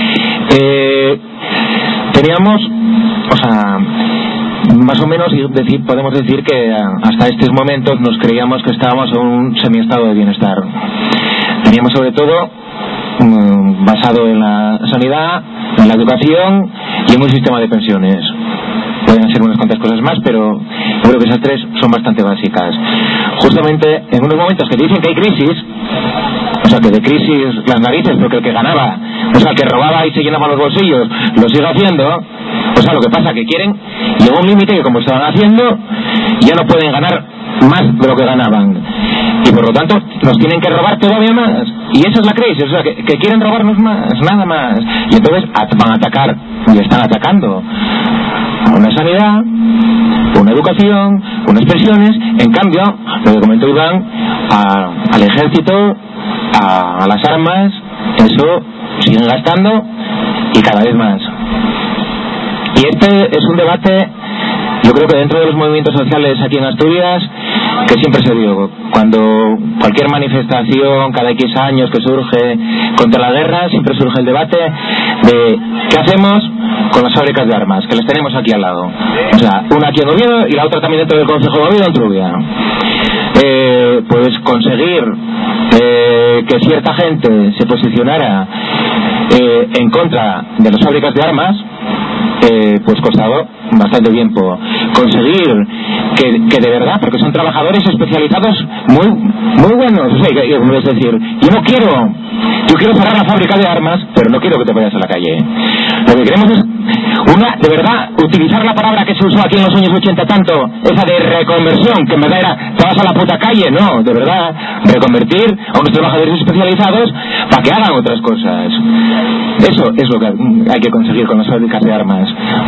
teníamos, o sea, más o menos podemos decir que hasta estos momentos nos creíamos que estábamos en un semiestado de bienestar. Teníamos sobre todo basado en la sanidad, en la educación y en un sistema de pensiones. Pueden ser unas cuantas cosas más, pero yo creo que esas tres son bastante básicas. Justamente en unos momentos que dicen que hay crisis, o sea, que de crisis las narices, porque el que ganaba, o sea, el que robaba y se llenaba los bolsillos, lo sigue haciendo. O sea, lo que pasa que quieren, llegó un límite que como estaban haciendo, ya no pueden ganar más de lo que ganaban. Y por lo tanto, nos tienen que robar todavía más. Y esa es la crisis, o sea, que quieren robarnos más, nada más. Y entonces van a atacar, y están atacando una sanidad, una educación, unas pensiones. En cambio, lo que comentó Iván, al ejército, a las armas, eso siguen gastando y cada vez más. Y este es un debate, yo creo que dentro de los movimientos sociales aquí en Asturias, que siempre se dio. Cuando cualquier manifestación, cada X años que surge contra la guerra, siempre surge el debate de ¿qué hacemos con las fábricas de armas? Que las tenemos aquí al lado. O sea, una aquí en Oviedo y la otra también dentro del Concejo de Oviedo en Trubia. Pues conseguir que cierta gente se posicionara en contra de las fábricas de armas, pues costado bastante tiempo. Conseguir que de verdad, porque son trabajadores especializados muy buenos, o sea, es decir, yo quiero cerrar la fábrica de armas, pero no quiero que te vayas a la calle. Lo que queremos es de verdad, utilizar la palabra que se usó aquí en los años 80 tanto, esa de reconversión, que en verdad era, te vas a la puta calle, no, de verdad, reconvertir a unos trabajadores especializados para que hagan otras cosas. Eso es lo que hay que conseguir con las fábricas de armas.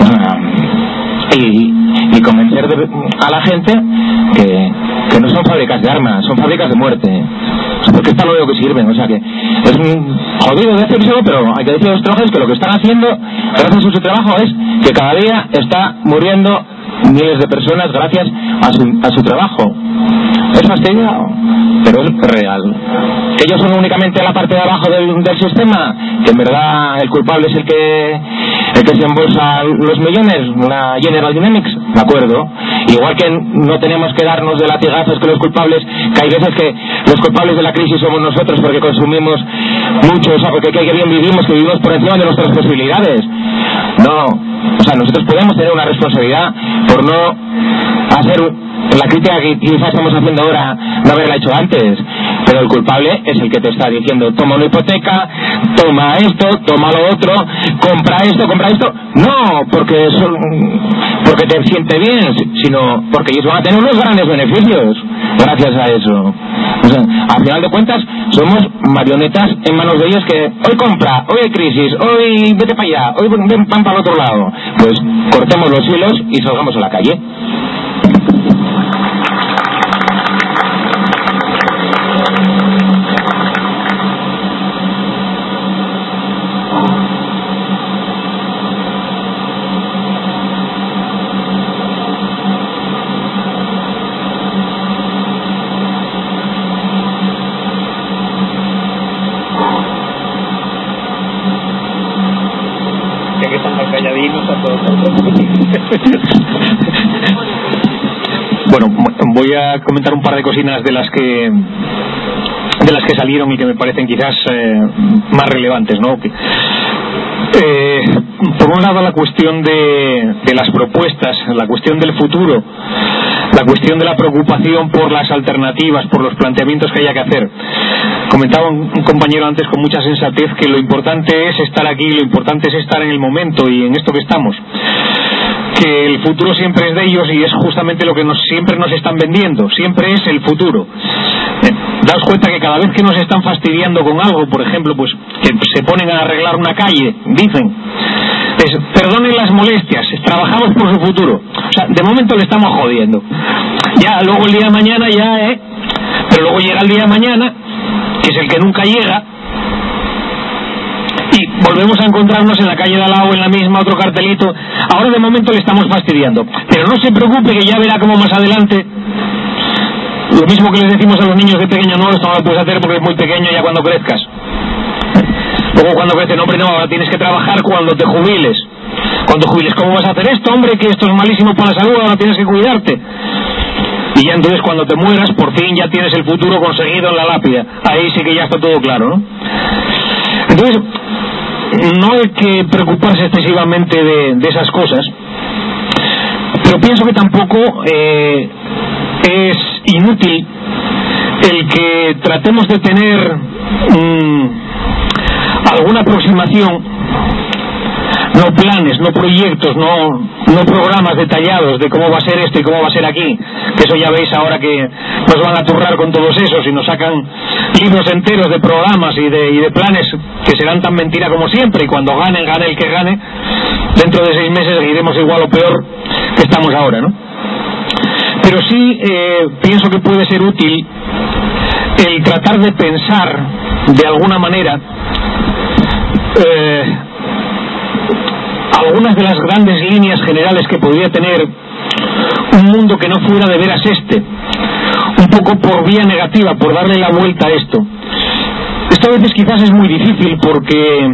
Y convencer a la gente que no son fábricas de armas, son fábricas de muerte, porque es para lo que sirven. O sea que es jodido decírselo, pero hay que decir a los trabajadores que lo que están haciendo gracias a su trabajo es que cada día está muriendo miles de personas gracias a su trabajo. Es fastidiado, pero es real. Que ellos son únicamente la parte de abajo del sistema, que en verdad el culpable es el que se embolsa los millones, una General Dynamics, de acuerdo. Igual que no tenemos que darnos de latigazos que los culpables, que hay veces que los culpables de la crisis somos nosotros porque consumimos mucho, o sea, porque que bien vivimos, que vivimos por encima de nuestras posibilidades. No, o sea, nosotros podemos tener una responsabilidad por no hacer la crítica que quizás estamos haciendo ahora, no haberla hecho antes, pero el culpable es el que te está diciendo toma una hipoteca, toma esto, toma lo otro, compra esto. No porque te siente bien, sino porque ellos van a tener unos grandes beneficios gracias a eso. O sea, al final de cuentas somos marionetas en manos de ellos, que hoy compra, hoy hay crisis, hoy vete para allá, hoy ven pan para el otro lado. Pues cortemos los hilos y salgamos a la calle. Bueno, voy a comentar un par de cositas de las que salieron y que me parecen quizás más relevantes, ¿no? Por un lado, la cuestión de las propuestas, la cuestión del futuro, la cuestión de la preocupación por las alternativas, por los planteamientos que haya que hacer. Comentaba un compañero antes con mucha sensatez que lo importante es estar aquí, lo importante es estar en el momento y en esto que estamos, que el futuro siempre es de ellos y es justamente lo que siempre nos están vendiendo, siempre es el futuro. Daos cuenta que cada vez que nos están fastidiando con algo, por ejemplo, pues que se ponen a arreglar una calle, dicen, perdonen las molestias, trabajamos por su futuro. O sea, de momento le estamos jodiendo. Ya luego el día de mañana pero luego llega el día de mañana, que es el que nunca llega, y volvemos a encontrarnos en la calle de al lado, en la misma, otro cartelito. Ahora de momento le estamos fastidiando, pero no se preocupe, que ya verá cómo más adelante. Lo mismo que les decimos a los niños de pequeño: no, esto no lo puedes hacer porque es muy pequeño, ya cuando crezcas. Luego cuando crecen: hombre, no, ahora tienes que trabajar cuando te jubiles. Cuando jubiles, ¿cómo vas a hacer esto, hombre? Que esto es malísimo para la salud, ahora tienes que cuidarte. Y ya entonces cuando te mueras, por fin ya tienes el futuro conseguido en la lápida. Ahí sí que ya está todo claro, ¿no? Entonces, no hay que preocuparse excesivamente de esas cosas, pero pienso que tampoco es inútil el que tratemos de tener alguna aproximación, no planes, no proyectos, no programas detallados de cómo va a ser esto y cómo va a ser aquí, que eso ya veis ahora que nos van a turrar con todos esos y nos sacan libros enteros de programas y de planes que serán tan mentira como siempre, y cuando gane el que gane, dentro de 6 meses seguiremos igual o peor que estamos ahora, ¿no? Pero sí pienso que puede ser útil el tratar de pensar de alguna manera algunas de las grandes líneas generales que podría tener un mundo que no fuera de veras un poco por vía negativa, por darle la vuelta a esto. Esto a veces quizás es muy difícil porque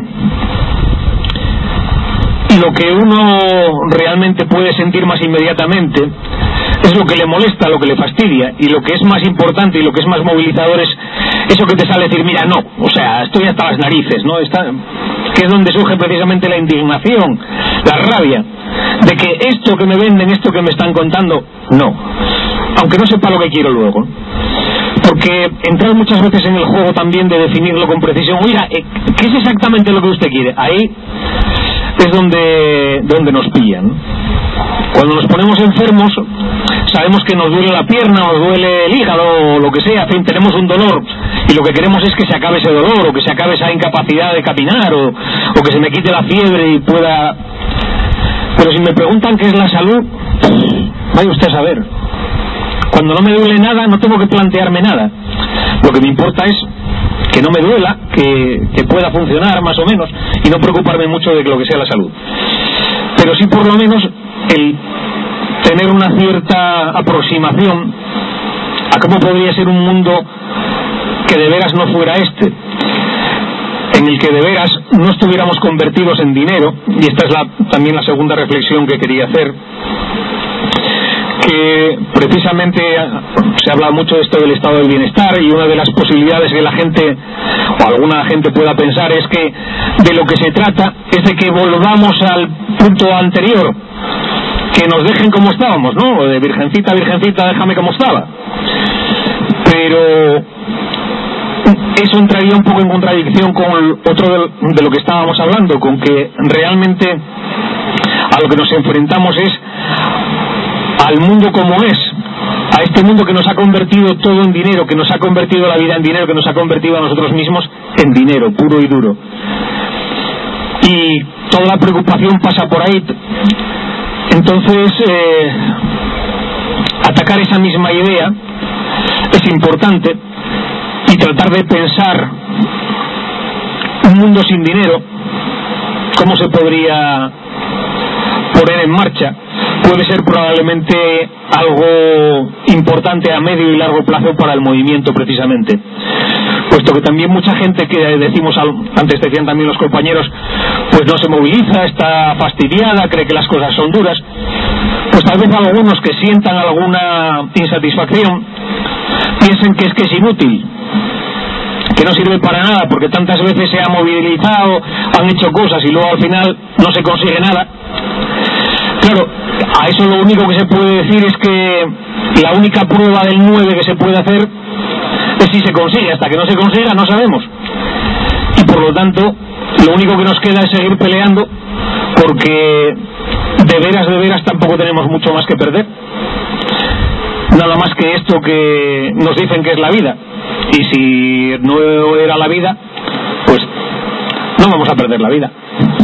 lo que uno realmente puede sentir más inmediatamente es lo que le molesta, lo que le fastidia, y lo que es más importante y lo que es más movilizador es eso que te sale a decir: mira, no, o sea, estoy hasta las narices, ¿no? Que es donde surge precisamente la indignación, la rabia de que esto que me venden, esto que me están contando, no, aunque no sepa lo que quiero luego. Porque entrar muchas veces en el juego también de definirlo con precisión: mira, ¿qué es exactamente lo que usted quiere? Ahí es donde nos pillan. Cuando nos ponemos enfermos, sabemos que nos duele la pierna, nos duele el hígado, o lo que sea, en fin, tenemos un dolor, y lo que queremos es que se acabe ese dolor, o que se acabe esa incapacidad de caminar, o que se me quite la fiebre y pueda... Pero si me preguntan qué es la salud, vaya usted a saber. Cuando no me duele nada, no tengo que plantearme nada. Lo que me importa es que no me duela, que pueda funcionar más o menos, y no preocuparme mucho de lo que sea la salud. Pero sí, por lo menos, el tener una cierta aproximación a cómo podría ser un mundo que de veras no fuera en el que de veras no estuviéramos convertidos en dinero. Y esta es también la segunda reflexión que quería hacer, que precisamente se habla mucho de esto del estado del bienestar, y una de las posibilidades que la gente o alguna gente pueda pensar es que de lo que se trata es de que volvamos al punto anterior, que nos dejen como estábamos, ¿no? De virgencita, virgencita, déjame como estaba. Pero eso entraría un poco en contradicción con otro de lo que estábamos hablando, con que realmente a lo que nos enfrentamos es al mundo como es, a este mundo que nos ha convertido todo en dinero, que nos ha convertido la vida en dinero, que nos ha convertido a nosotros mismos en dinero puro y duro. Y toda la preocupación pasa por ahí. Entonces, atacar esa misma idea es importante, y tratar de pensar un mundo sin dinero, cómo se podría poner en marcha, puede ser probablemente algo importante a medio y largo plazo para el movimiento, precisamente, puesto que también mucha gente, que decimos antes, decían también los compañeros, pues no se moviliza, está fastidiada, cree que las cosas son duras. Pues tal vez algunos que sientan alguna insatisfacción piensen que es inútil, que no sirve para nada, porque tantas veces se ha movilizado, han hecho cosas y luego al final no se consigue nada. Claro, a eso lo único que se puede decir es que la única prueba del 9 que se puede hacer es si se consigue. Hasta que no se consiga no sabemos, y por lo tanto lo único que nos queda es seguir peleando, porque de veras tampoco tenemos mucho más que perder, nada más que esto que nos dicen que es la vida. Y si no era la vida, pues no vamos a perder la vida.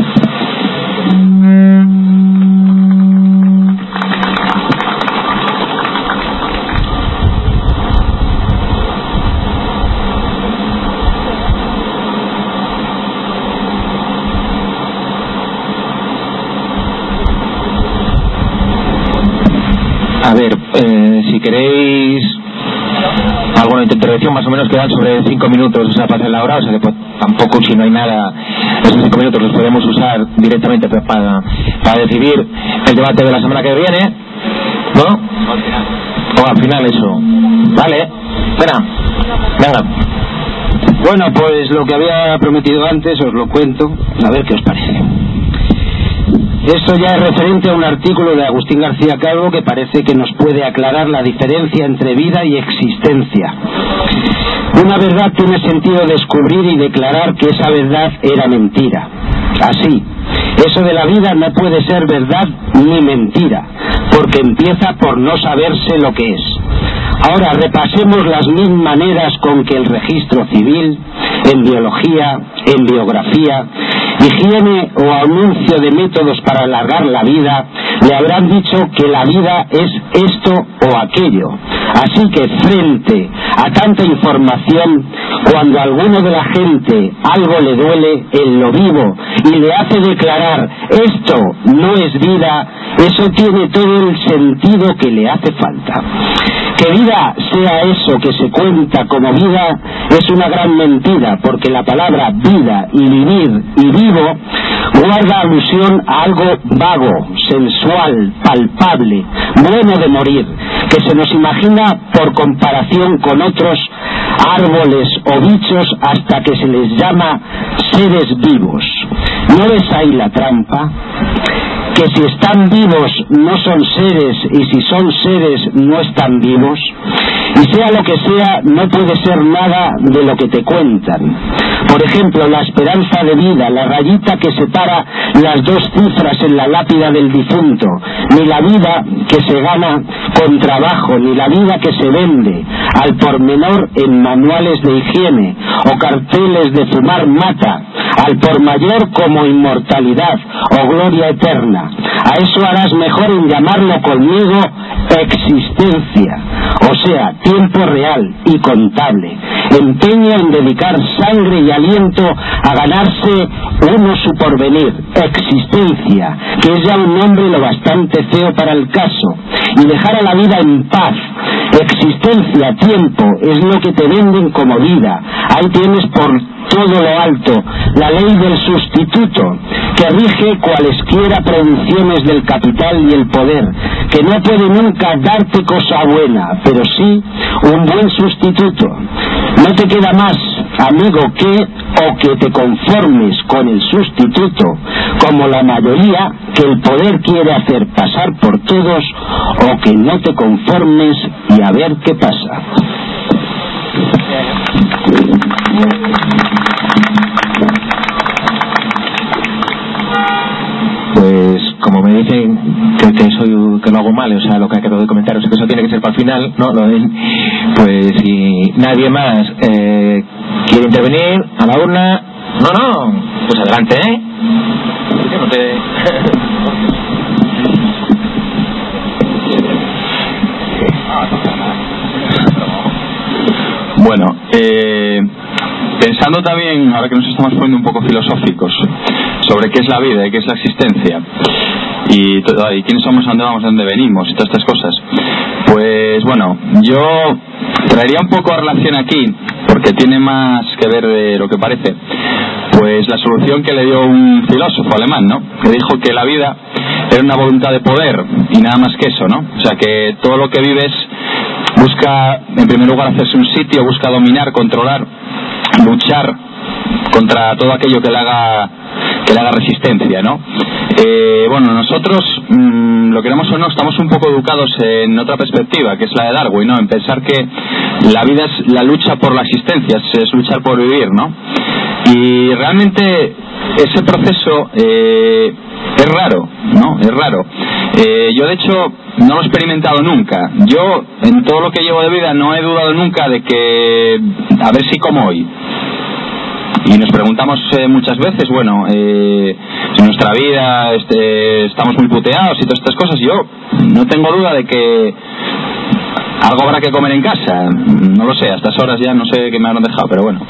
A ver, si queréis alguna intervención, más o menos quedan sobre 5 minutos, o sea, para hacer la hora, o sea que pues, tampoco, si no hay nada, esos 5 minutos los podemos usar directamente para decidir el debate de la semana que viene, ¿no? O al final eso. Vale, venga. Bueno, pues lo que había prometido antes os lo cuento, a ver qué os parece. Esto ya es referente a un artículo de Agustín García Calvo que parece que nos puede aclarar la diferencia entre vida y existencia. Una verdad tiene sentido descubrir y declarar que esa verdad era mentira. Así, eso de la vida no puede ser verdad ni mentira, porque empieza por no saberse lo que es. Ahora repasemos las 1000 maneras con que el registro civil, en biología, en biografía, higiene o anuncio de métodos para alargar la vida, le habrán dicho que la vida es esto o aquello. Así que frente a tanta información, cuando a alguno de la gente algo le duele en lo vivo y le hace declarar esto no es vida, eso tiene todo el sentido que le hace falta. Que vida sea eso que se cuenta como vida es una gran mentira, porque la palabra vida y vivir y vivo guarda alusión a algo vago, sensual, palpable, bueno de morir, que se nos imagina por comparación con otros árboles o bichos hasta que se les llama seres vivos. ¿No ves ahí la trampa? Que si están vivos no son seres, y si son seres no están vivos. Y sea lo que sea, no puede ser nada de lo que te cuentan. Por ejemplo, la esperanza de vida, la rayita que separa las 2 cifras en la lápida del difunto, ni la vida que se gana con trabajo, ni la vida que se vende al por menor en manuales de higiene o carteles de fumar mata, al por mayor como inmortalidad o gloria eterna. A eso harás mejor en llamarlo conmigo existencia, o sea, tiempo real y contable, empeño en dedicar sangre y aliento a ganarse uno su porvenir, existencia, que es ya un nombre lo bastante feo para el caso, y dejar a la vida en paz. Existencia, tiempo, es lo que te venden como vida. Ahí tienes por todo lo alto la ley del sustituto, que rige cualesquiera producciones del capital y el poder, que no puede nunca darte cosa buena, pero sí un buen sustituto. No te queda más, amigo, que te conformes con el sustituto, como la mayoría, que el poder quiere hacer pasar por todos, o que no te conformes y a ver qué pasa. Pues como me dicen que lo hago mal, o sea, lo que acabo de comentar, o sea, que eso tiene que ser para el final, ¿no? Pues si nadie más quiere intervenir, a la urna. No, pues adelante, ¿eh? Yo no te... Bueno, pensando también, ahora que nos estamos poniendo un poco filosóficos, sobre qué es la vida y qué es la existencia, y quiénes somos, a dónde vamos, a dónde venimos, y todas estas cosas, pues bueno, yo traería un poco a relación aquí, porque tiene más que ver de lo que parece, pues la solución que le dio un filósofo alemán, ¿no? Que dijo que la vida era una voluntad de poder, y nada más que eso, ¿no? O sea, que todo lo que vives busca, en primer lugar, hacerse un sitio, busca dominar, controlar, luchar contra todo aquello que le haga resistencia, ¿no? Bueno, nosotros, lo queramos o no, estamos un poco educados en otra perspectiva, que es la de Darwin, ¿no? En pensar que la vida es la lucha por la existencia, es luchar por vivir, ¿no? Y realmente ese proceso es raro, ¿no? Es raro. Yo, de hecho, no lo he experimentado nunca. Yo, en todo lo que llevo de vida, no he dudado nunca de que a ver si como hoy. Y nos preguntamos muchas veces, bueno, si en nuestra vida estamos muy puteados y todas estas cosas. Yo no tengo duda de que algo habrá que comer en casa. No lo sé, a estas horas ya no sé qué me habrán dejado, pero bueno.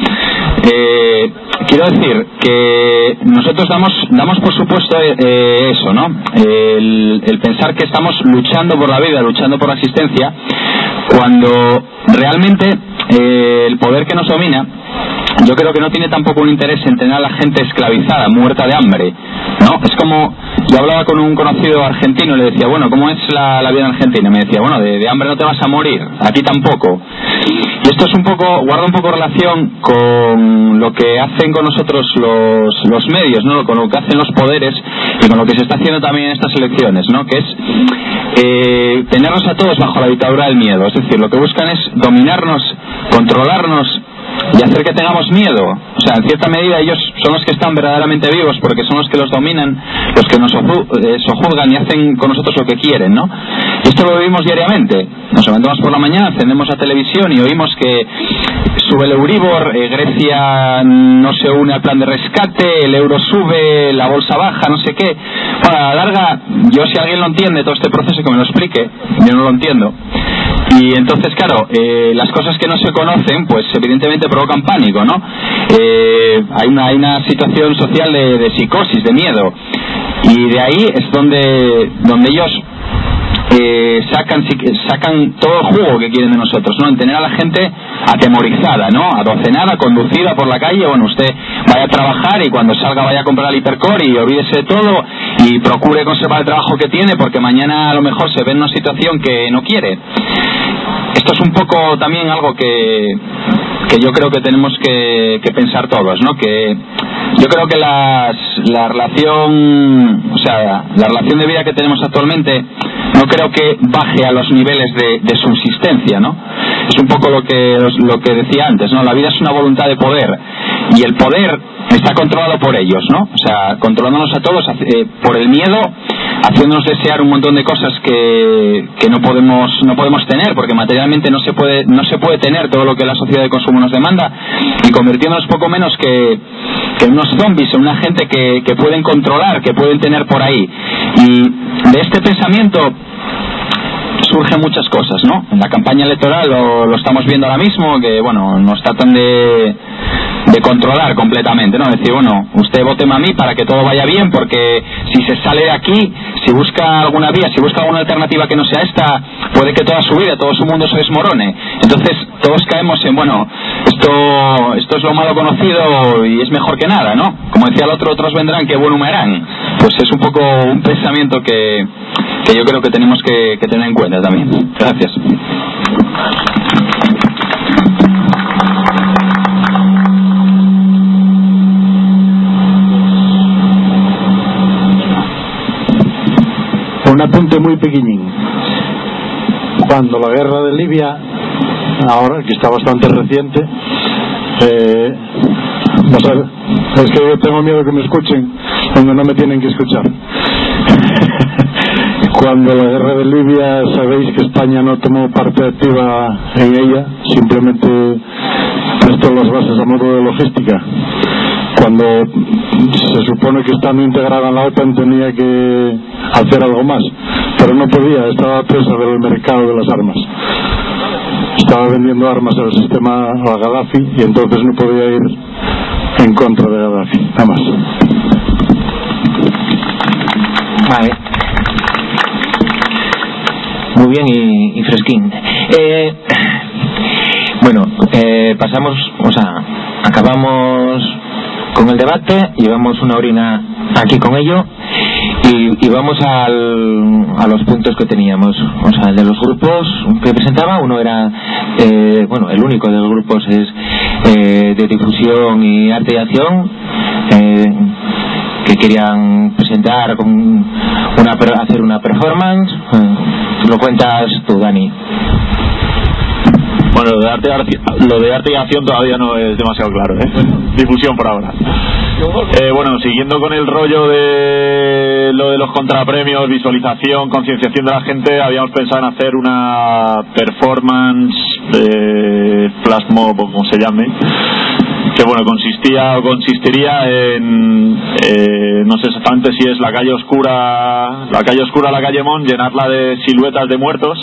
Quiero decir que nosotros damos por supuesto eso, ¿no? El pensar que estamos luchando por la vida, luchando por la existencia, cuando realmente el poder que nos domina, yo creo que no tiene tampoco un interés en tener a la gente esclavizada, muerta de hambre, ¿no? Es como, yo hablaba con un conocido argentino y le decía, bueno, ¿cómo es la vida en Argentina? Y me decía, bueno, de hambre no te vas a morir, aquí tampoco. Y esto es un poco, guarda un poco relación con lo que hacen con nosotros los medios, ¿no? Con lo que hacen los poderes y con lo que se está haciendo también en estas elecciones, ¿no? Que es tenernos a todos bajo la dictadura del miedo. Es decir, lo que buscan es dominarnos, controlarnos y hacer que tengamos miedo. O sea, en cierta medida ellos son los que están verdaderamente vivos, porque son los que los dominan, los que nos sojuzgan y hacen con nosotros lo que quieren, ¿no? Y esto lo vivimos diariamente. Nos levantamos por la mañana, encendemos la televisión y oímos que sube el Euribor, Grecia no se une al plan de rescate, el euro sube, la bolsa baja, no sé qué. Bueno, a la larga, yo, si alguien lo entiende todo este proceso, que me lo explique, yo no lo entiendo. Y entonces, claro, las cosas que no se conocen, pues evidentemente provocan pánico, ¿no? Hay una situación social de psicosis, de miedo, y de ahí es donde ellos sacan todo el jugo que quieren de nosotros, ¿no? En tener a la gente atemorizada, ¿no? Adocenada, conducida por la calle. Bueno, usted vaya a trabajar y cuando salga vaya a comprar el hipercore y olvídese de todo y procure conservar el trabajo que tiene, porque mañana a lo mejor se ve en una situación que no quiere. Esto es un poco también algo que yo creo que tenemos que pensar todos, ¿no? Que yo creo que la relación, o sea, la relación de vida que tenemos actualmente, no creo que baje a los niveles de subsistencia, ¿no? Es un poco lo que decía antes, ¿no? La vida es una voluntad de poder y el poder está controlado por ellos, ¿no? O sea, controlándonos a todos por el miedo, haciéndonos desear un montón de cosas que no podemos tener, porque materialmente no se puede tener todo lo que la sociedad de consumo nos demanda, y convirtiéndonos poco menos que unos zombies, en una gente que pueden controlar, que pueden tener por ahí. Y de este pensamiento surgen muchas cosas, ¿no? En la campaña electoral lo estamos viendo ahora mismo, que bueno, nos tratan de controlar completamente, ¿no? Decir, bueno, usted vóteme a mí para que todo vaya bien, porque si se sale de aquí, si busca alguna vía, si busca alguna alternativa que no sea esta, puede que toda su vida, todo su mundo se desmorone. Entonces todos caemos en, bueno, esto es lo malo conocido y es mejor que nada, ¿no? Como decía el otro, otros vendrán que bueno humarán. Pues es un poco un pensamiento que yo creo que tenemos que tener en cuenta también. Gracias. Un apunte muy pequeñín. Cuando la guerra de Libia ahora, que está bastante reciente. Vamos a ver, es que yo tengo miedo que me escuchen donde no me tienen que escuchar. Cuando la guerra de Libia, sabéis que España no tomó parte activa en ella, simplemente prestó las bases a modo de logística. Cuando se supone que estando integrada en la OTAN tenía que hacer algo más, pero no podía, estaba presa del mercado de las armas. Estaba vendiendo armas al sistema, a Gaddafi, y entonces no podía ir en contra de Gaddafi, nada más. Vale. Muy bien y fresquín. Bueno, pasamos, o sea, acabamos con el debate, llevamos una orina aquí con ello y vamos a los puntos que teníamos. O sea, el de los grupos que presentaba, uno era, bueno, el único de los grupos es de difusión y arte y acción, que querían presentar hacer una performance. Lo cuentas tú, Dani. Bueno, lo de arte y acción todavía no es demasiado claro, difusión por ahora. Bueno, siguiendo con el rollo de lo de los contrapremios, visualización, concienciación de la gente, habíamos pensado en hacer una performance de flash mob o como se llame, que bueno, consistiría en no sé exactamente si es la calle oscura, la calle Mon, llenarla de siluetas de muertos.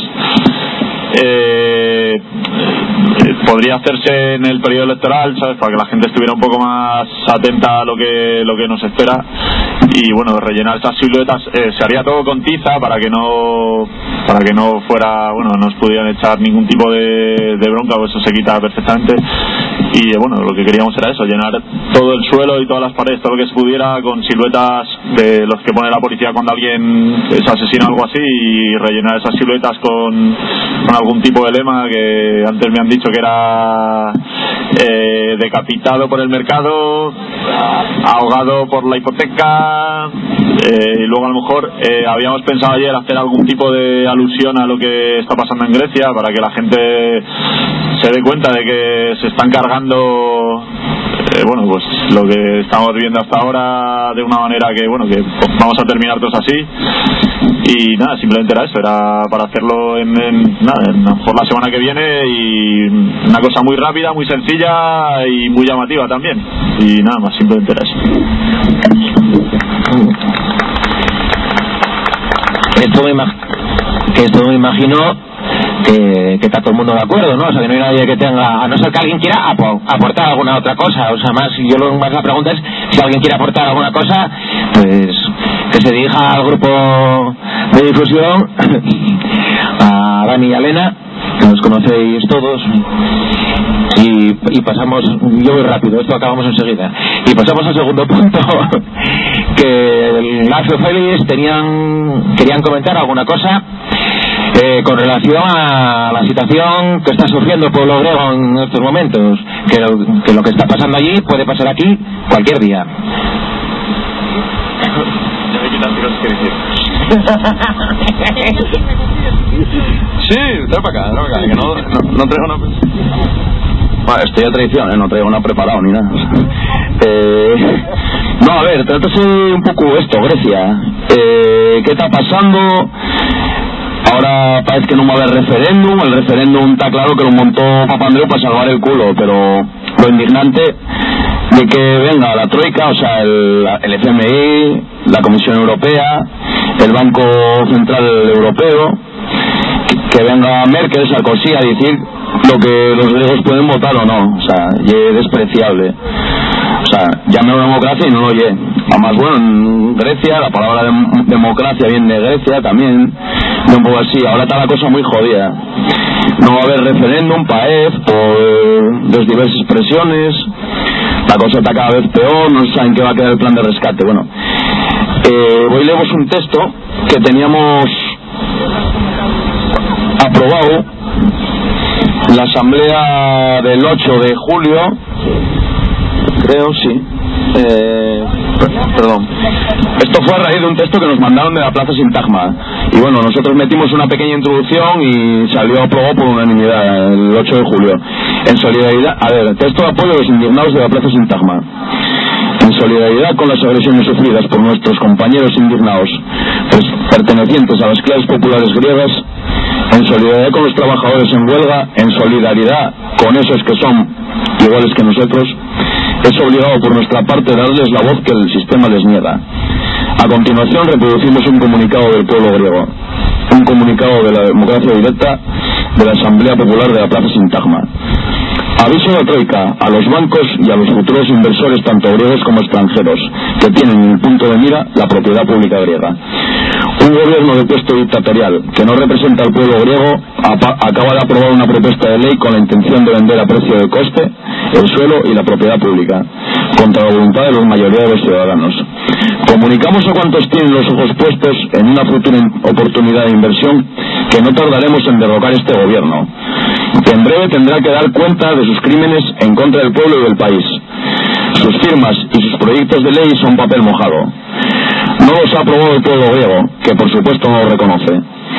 Podría hacerse en el periodo electoral, ¿sabes?, para que la gente estuviera un poco más atenta a lo que nos espera, y bueno, rellenar esas siluetas. Se haría todo con tiza para que no fuera, bueno, no nos pudieran echar ningún tipo de bronca, pues eso se quita perfectamente. Y bueno, lo que queríamos era eso, llenar todo el suelo y todas las paredes, todo lo que se pudiera, con siluetas de los que pone la policía cuando alguien es asesino o algo así, y rellenar esas siluetas con algún tipo de lema que antes me han dicho que era decapitado por el mercado, ahogado por la hipoteca, y luego a lo mejor habíamos pensado ayer hacer algún tipo de alusión a lo que está pasando en Grecia, para que la gente se dé cuenta de que se están cargando bueno, pues lo que estamos viviendo hasta ahora, de una manera que bueno, que vamos a terminar todos así. Y nada, simplemente era eso, era para hacerlo por la semana que viene, y una cosa muy rápida, muy sencilla y muy llamativa también. Y nada más, simplemente era eso. Esto me imagino que está todo el mundo de acuerdo, ¿no? O sea, que no hay nadie que tenga, a no ser que alguien quiera aportar alguna otra cosa. O sea, la pregunta es, si alguien quiere aportar alguna cosa, pues que se dirija al grupo de difusión, a Dani y a Elena, que nos conocéis todos, y pasamos, yo voy rápido, esto acabamos enseguida, y pasamos al segundo punto, que Lazo y Félix querían comentar alguna cosa con relación a la situación que está sufriendo el pueblo griego en estos momentos, que lo que está pasando allí puede pasar aquí cualquier día. Ya me quitan tiros que decir. Sí, trae para acá, que no traigo una... Bueno, estoy a traición, no traigo nada preparado ni nada. No, a ver, trátase un poco esto, Grecia. ¿Qué está pasando? Ahora parece que no va a haber referéndum. El referéndum está claro que lo montó Papandreou para salvar el culo, pero lo indignante de que venga la Troika, o sea, el FMI, la Comisión Europea, el Banco Central Europeo, que venga Merkel, Sarkozy a decir lo que los griegos pueden votar o no. O sea, es despreciable. O sea, llámelo democracia y no lo oye. Además, bueno, en Grecia la palabra democracia viene de Grecia también, de un poco así. Ahora está la cosa muy jodida. No va a haber referéndum, PAEF, por las diversas presiones. La cosa está cada vez peor, no saben qué va a quedar el plan de rescate. Bueno, hoy leemos un texto que teníamos aprobado en la asamblea del 8 de julio, creo, sí. Perdón. Esto fue a raíz de un texto que nos mandaron de la Plaza Sintagma. Y bueno, nosotros metimos una pequeña introducción y salió aprobado por unanimidad el 8 de julio. En solidaridad, texto de apoyo a los indignados de la Plaza Sintagma. En solidaridad con las agresiones sufridas por nuestros compañeros indignados, pertenecientes a las clases populares griegas, en solidaridad con los trabajadores en huelga, en solidaridad con esos que son iguales que nosotros, es obligado por nuestra parte darles la voz que el sistema les niega. A continuación reproducimos un comunicado del pueblo griego, un comunicado de la democracia directa de la Asamblea Popular de la Plaza Sintagma. Aviso de troika a los bancos y a los futuros inversores, tanto griegos como extranjeros, que tienen en el punto de mira la propiedad pública griega. Un gobierno de puesto dictatorial que no representa al pueblo griego acaba de aprobar una propuesta de ley con la intención de vender a precio de coste el suelo y la propiedad pública, contra la voluntad de la mayoría de los ciudadanos. Comunicamos a cuantos tienen los ojos puestos en una futura oportunidad de inversión que no tardaremos en derrocar este gobierno, que en breve tendrá que dar cuenta de sus crímenes en contra del pueblo y del país. Sus firmas y sus proyectos de ley son papel mojado. No los ha aprobado el pueblo griego, que por supuesto no lo reconoce.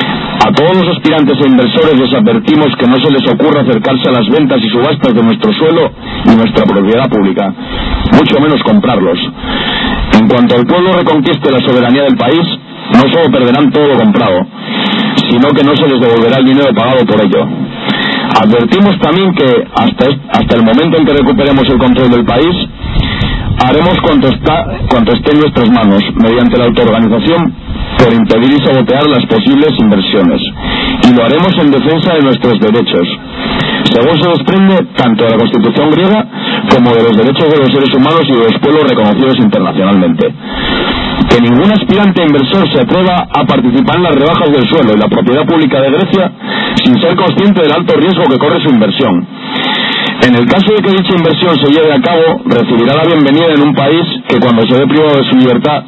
A todos los aspirantes e inversores les advertimos que no se les ocurra acercarse a las ventas y subastas de nuestro suelo y nuestra propiedad pública, mucho menos comprarlos. En cuanto el pueblo reconquiste la soberanía del país, no solo perderán todo lo comprado, sino que no se les devolverá el dinero pagado por ello. Advertimos también que hasta el momento en que recuperemos el control del país, haremos cuanto esté en nuestras manos, mediante la autoorganización, por impedir y sabotear las posibles inversiones, y lo haremos en defensa de nuestros derechos, según se desprende tanto de la Constitución griega como de los derechos de los seres humanos y de los pueblos reconocidos internacionalmente. Que ningún aspirante a inversor se atreva a participar en las rebajas del suelo y la propiedad pública de Grecia sin ser consciente del alto riesgo que corre su inversión. En el caso de que dicha inversión se lleve a cabo, recibirá la bienvenida en un país que, cuando se ve privado de su libertad,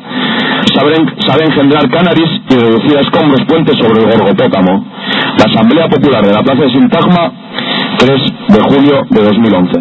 sabe engendrar cannabis y reducir a escombros puentes sobre el Gorgopótamo. La Asamblea Popular de la Plaza de Sintagma, 3 de julio de 2011.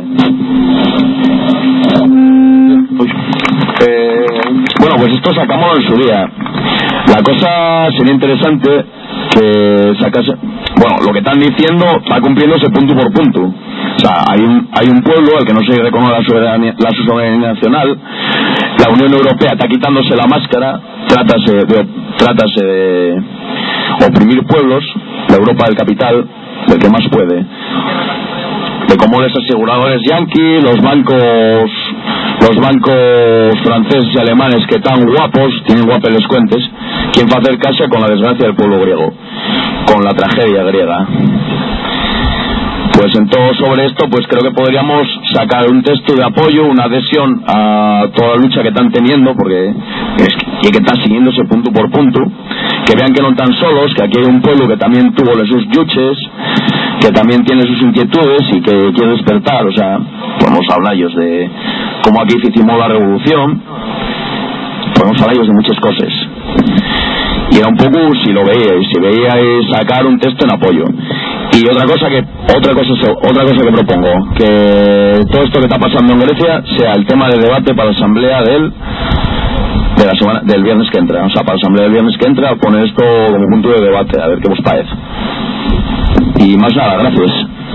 Bueno, pues esto sacamos en su día. La cosa sería interesante que sacase... Bueno, lo que están diciendo está cumpliéndose punto por punto. O sea, hay un pueblo al que no se reconoce la soberanía nacional. La Unión Europea está quitándose la máscara. Trátase de oprimir pueblos. La Europa del capital, del que más puede. De cómo los aseguradores yanquis, los bancos franceses y alemanes, que tan guapos, tienen guapeles cuentes, quién va a hacer casa con la desgracia del pueblo griego, con la tragedia griega. Pues en todo sobre esto, pues creo que podríamos sacar un texto de apoyo, una adhesión a toda la lucha que están teniendo, porque hay que estar siguiéndose punto por punto, que vean que no están solos, que aquí hay un pueblo que también tuvo sus yuches, que también tiene sus inquietudes y que quiere despertar. O sea, podemos hablar ellos de cómo aquí hicimos la revolución, podemos hablar ellos de muchas cosas. Y era un poco, si veíais sacar un texto en apoyo. Y otra cosa que propongo, que todo esto que está pasando en Grecia sea el tema de debate para la asamblea del viernes que entra. O sea, para la asamblea del viernes que entra, poner esto como punto de debate, a ver qué os parece. Y más nada, gracias.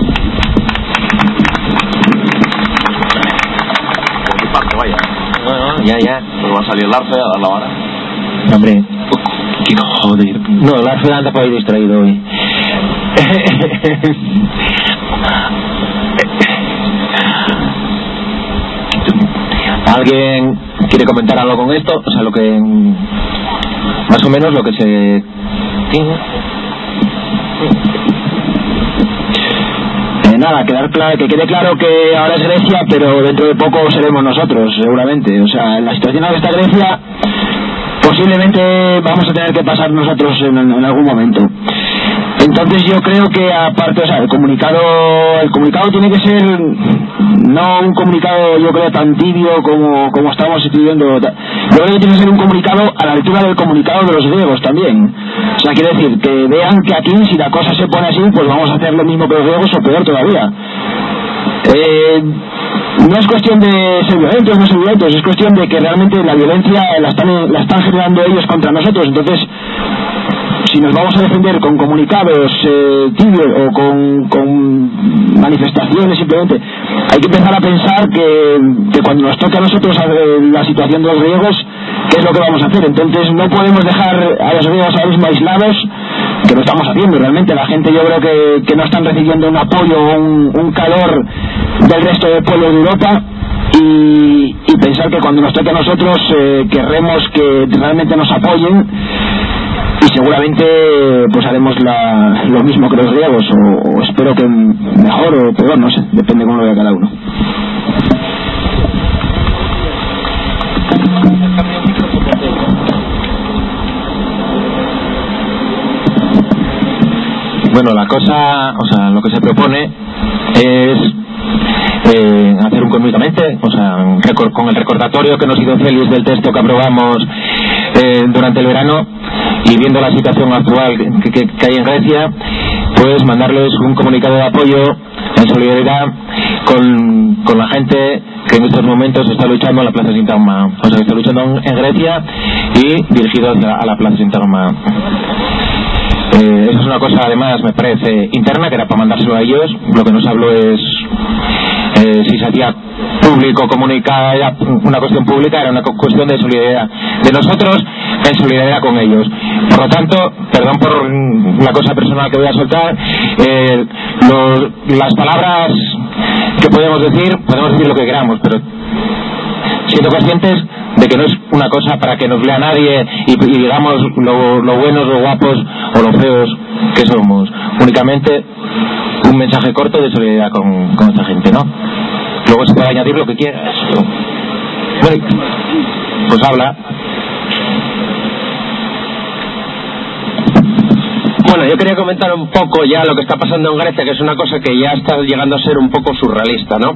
Por mi parte, vaya. No, ya. Pues va a salir el Arce a dar la vara. Hombre, qué joder. no, el Arce anda por ahí distraído hoy. ¿Alguien quiere comentar algo con esto? O sea, lo que más o menos lo que se tiene. Nada, que quede claro que ahora es Grecia, pero dentro de poco seremos nosotros, seguramente. O sea, en la situación en la que está Grecia, posiblemente vamos a tener que pasar nosotros en algún momento. Entonces yo creo que, aparte, o sea, el comunicado tiene que ser no un comunicado, yo creo, tan tibio como estamos escribiendo. Yo creo que tiene que ser un comunicado a la altura del comunicado de los griegos también. O sea, quiere decir que vean que aquí, si la cosa se pone así, pues vamos a hacer lo mismo que los griegos o peor todavía. no es cuestión de ser violentos, no ser violentos, es cuestión de que realmente la violencia la están generando ellos contra nosotros. Entonces, si nos vamos a defender con comunicados tibios o con manifestaciones, simplemente hay que empezar a pensar que cuando nos toque a nosotros la situación de los griegos, ¿qué es lo que vamos a hacer? Entonces no podemos dejar a los griegos ahora mismo aislados, que lo estamos haciendo realmente. La gente, yo creo que no están recibiendo un apoyo o un calor del resto del pueblo de Europa, y pensar que cuando nos toque a nosotros querremos que realmente nos apoyen, y seguramente pues haremos lo mismo que los griegos, o espero que mejor o peor, no sé, depende cómo lo vea cada uno. Bueno, la cosa, o sea, lo que se propone es hacer únicamente, o sea, con el recordatorio que nos hizo Félix del texto que aprobamos durante el verano, y viendo la situación actual que hay en Grecia, pues mandarles un comunicado de apoyo en solidaridad con la gente que en estos momentos está luchando en la Plaza Sintagma, o sea, que está luchando en Grecia y dirigido a la Plaza Sintagma. Eso es una cosa, además, me parece interna, que era para mandárselo a ellos. Lo que nos habló es si se hacía público, comunicada, era una cuestión pública, era una cuestión de solidaridad de nosotros en solidaridad con ellos. Por lo tanto, perdón por la cosa personal que voy a soltar, las palabras que podemos decir lo que queramos, pero siendo conscientes de que no es una cosa para que nos lea nadie y digamos lo buenos, lo guapos o lo feos que somos. Únicamente un mensaje corto de solidaridad con esta gente, ¿no? Luego se puede añadir lo que quieras. Bueno, pues habla. Bueno, yo quería comentar un poco ya lo que está pasando en Grecia, que es una cosa que ya está llegando a ser un poco surrealista, ¿no?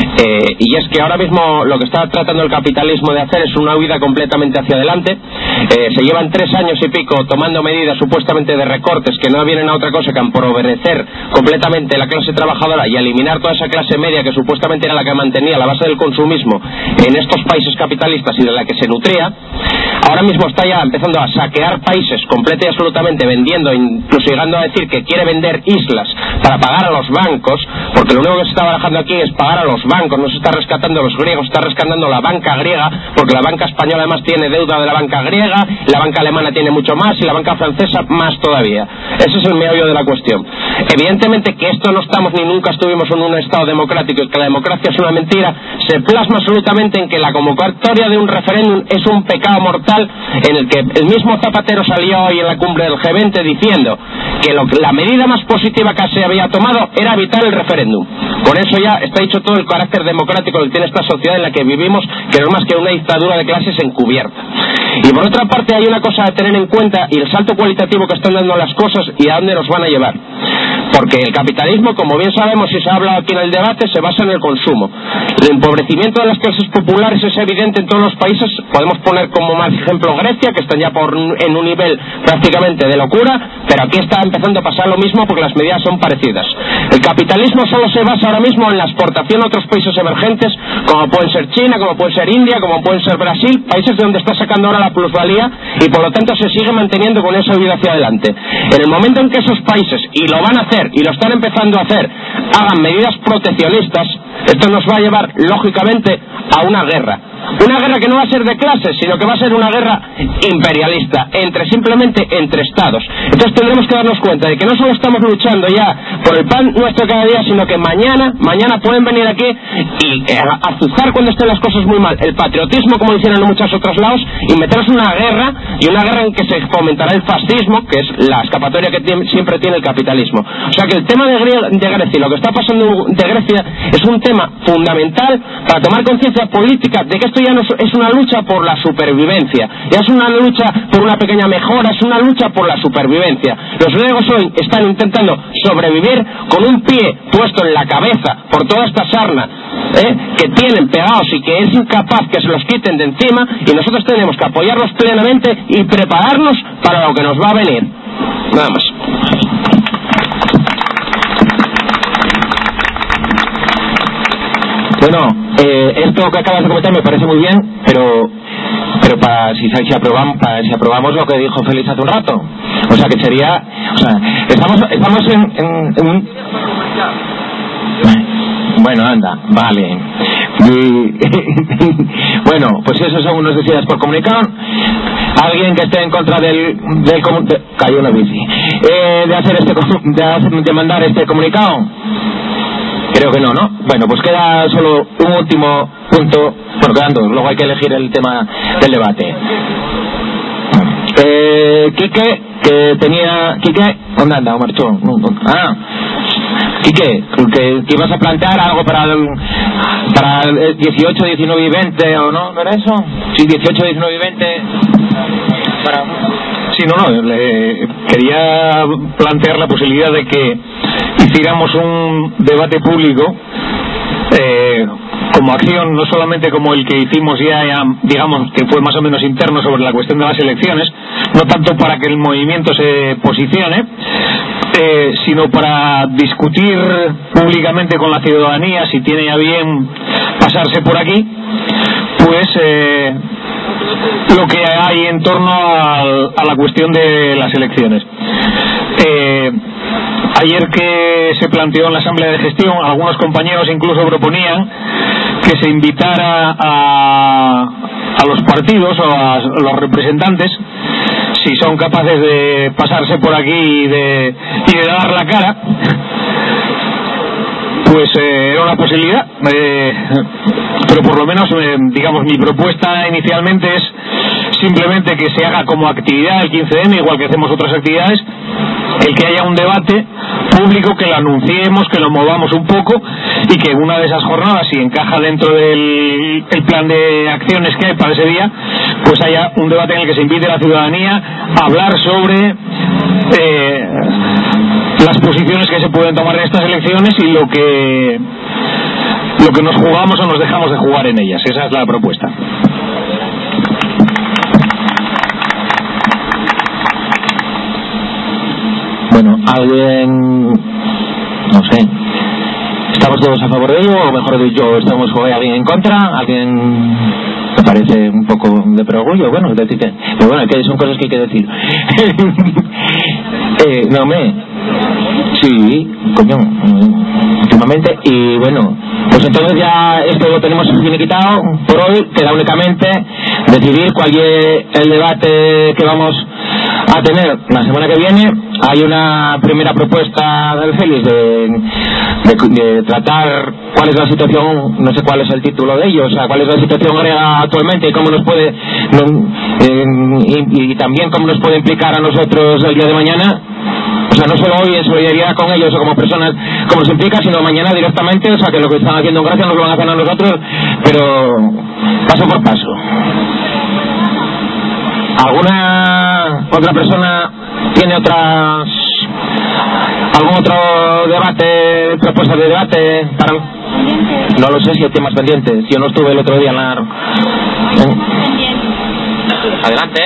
Y es que ahora mismo lo que está tratando el capitalismo de hacer es una huida completamente hacia adelante. Se llevan 3 años y pico tomando medidas supuestamente de recortes que no vienen a otra cosa que a empobrecer completamente la clase trabajadora y a eliminar toda esa clase media que supuestamente era la que mantenía la base del consumismo en estos países capitalistas y de la que se nutría. Ahora mismo está ya empezando a saquear países completa y absolutamente, vendiendo, incluso llegando a decir que quiere vender islas para pagar a los bancos, porque lo único que se está barajando aquí es pagar a los bancos. No se está rescatando a los griegos, se está rescatando la banca griega, porque la banca española además tiene deuda de la banca griega, la banca alemana tiene mucho más y la banca francesa más todavía. Ese es el meollo de la cuestión. Evidentemente que esto no estamos ni nunca estuvimos en un estado democrático, y que la democracia es una mentira, se plasma absolutamente en que la convocatoria de un referéndum es un pecado mortal, en el que el mismo Zapatero salió hoy en la cumbre del G20 diciendo que la medida más positiva que se había tomado era evitar el referéndum. Con eso ya está dicho todo el carácter democrático que tiene esta sociedad en la que vivimos, que no es más que una dictadura de clases encubierta. Y por otra parte hay una cosa a tener en cuenta, y el salto cualitativo que están dando las cosas y a dónde nos van a llevar. Porque el capitalismo, como bien sabemos y se ha hablado aquí en el debate, se basa en el consumo. El empobrecimiento de las clases populares es evidente en todos los países. Podemos poner como más ejemplo Grecia, que están ya en un nivel prácticamente de locura, pero aquí está empezando a pasar lo mismo porque las medidas son parecidas. El capitalismo solo se basa ahora mismo en la exportación a otros países emergentes, como pueden ser China, como puede ser India, como pueden ser Brasil, países de donde está sacando ahora la plusvalía, y por lo tanto se sigue manteniendo con esa vida hacia adelante. En el momento en que esos países, y lo van a hacer, y lo están empezando a hacer, hagan medidas proteccionistas, esto nos va a llevar lógicamente a una guerra. Una guerra que no va a ser de clases, sino que va a ser una guerra imperialista, simplemente entre estados. Entonces tendremos que darnos cuenta de que no solo estamos luchando ya por el pan nuestro cada día, sino que mañana pueden venir aquí y azuzar cuando estén las cosas muy mal el patriotismo, como hicieron en muchos otros lados, y meternos una guerra, y una guerra en que se fomentará el fascismo, que es la escapatoria que siempre tiene el capitalismo. O sea que el tema de Grecia y lo que está pasando de Grecia es un tema fundamental para tomar conciencia política de que esto ya no es una lucha por la supervivencia, ya es una lucha por una pequeña mejora, es una lucha por la supervivencia. Los griegos hoy están intentando sobrevivir con un pie puesto en la cabeza por toda esta sarna que tienen pegados y que es incapaz que se los quiten de encima, y nosotros tenemos que apoyarlos plenamente y prepararnos para lo que nos va a venir. Nada más. Bueno, esto que acabas de comentar me parece muy bien, pero para si aprobamos lo que dijo Félix hace un rato, o sea que sería, o sea, estamos en un... Bueno, anda, vale. Bueno, pues esos son unos decididos por comunicado. Alguien que esté en contra cayó una bici, de mandar este comunicado. Creo que no. Bueno, pues queda solo un último punto. Bueno, quedan dos, luego hay que elegir el tema del debate. Quique, ¿dónde anda? Marchó. Quique, que ibas a plantear algo para el 18, 19 y 20, ¿o no? ¿No era eso? Sí, 18, 19 y 20. Sí, quería plantear la posibilidad de que hiciéramos un debate público como acción, no solamente como el que hicimos ya, digamos, que fue más o menos interno sobre la cuestión de las elecciones, no tanto para que el movimiento se posicione, sino para discutir públicamente con la ciudadanía, si tiene a bien pasarse por aquí, pues lo que hay en torno a la cuestión de las elecciones. Ayer que se planteó en la Asamblea de Gestión, algunos compañeros incluso proponían que se invitara a los partidos o a los representantes, si son capaces de pasarse por aquí y de dar la cara, pues era una posibilidad, pero por lo menos, digamos, mi propuesta inicialmente es simplemente que se haga como actividad el 15M, igual que hacemos otras actividades, el que haya un debate público, que lo anunciemos, que lo movamos un poco y que una de esas jornadas, si encaja dentro del plan de acciones que hay para ese día, pues haya un debate en el que se invite a la ciudadanía a hablar sobre las posiciones que se pueden tomar en estas elecciones y lo que nos jugamos o nos dejamos de jugar en ellas. Esa es la propuesta. Bueno, alguien, no sé, ¿estamos todos a favor de ello? O mejor dicho, ¿estamos con alguien en contra? ¿Alguien? Me parece un poco de perogrullo, bueno, es decir, pero bueno, que son cosas que hay que decir. Sí, coño, últimamente, y bueno, pues entonces ya esto lo tenemos finiquitado por hoy. Queda únicamente decidir cuál es el debate que vamos a tener la semana que viene. Hay una primera propuesta del Félix de tratar cuál es la situación, no sé cuál es el título de ello, o sea, cuál es la situación griega actualmente y cómo nos puede y también cómo nos puede implicar a nosotros el día de mañana. O sea, no solo hoy en solidaridad con ellos o como personas como nos implica, sino mañana directamente, o sea, que lo que están haciendo en Gracia nos lo van a hacer a nosotros, pero paso por paso. ¿Alguna otra persona tiene algún otro debate, propuesta de debate para? No lo sé si hay temas pendientes. Yo no estuve el otro día en la... Adelante.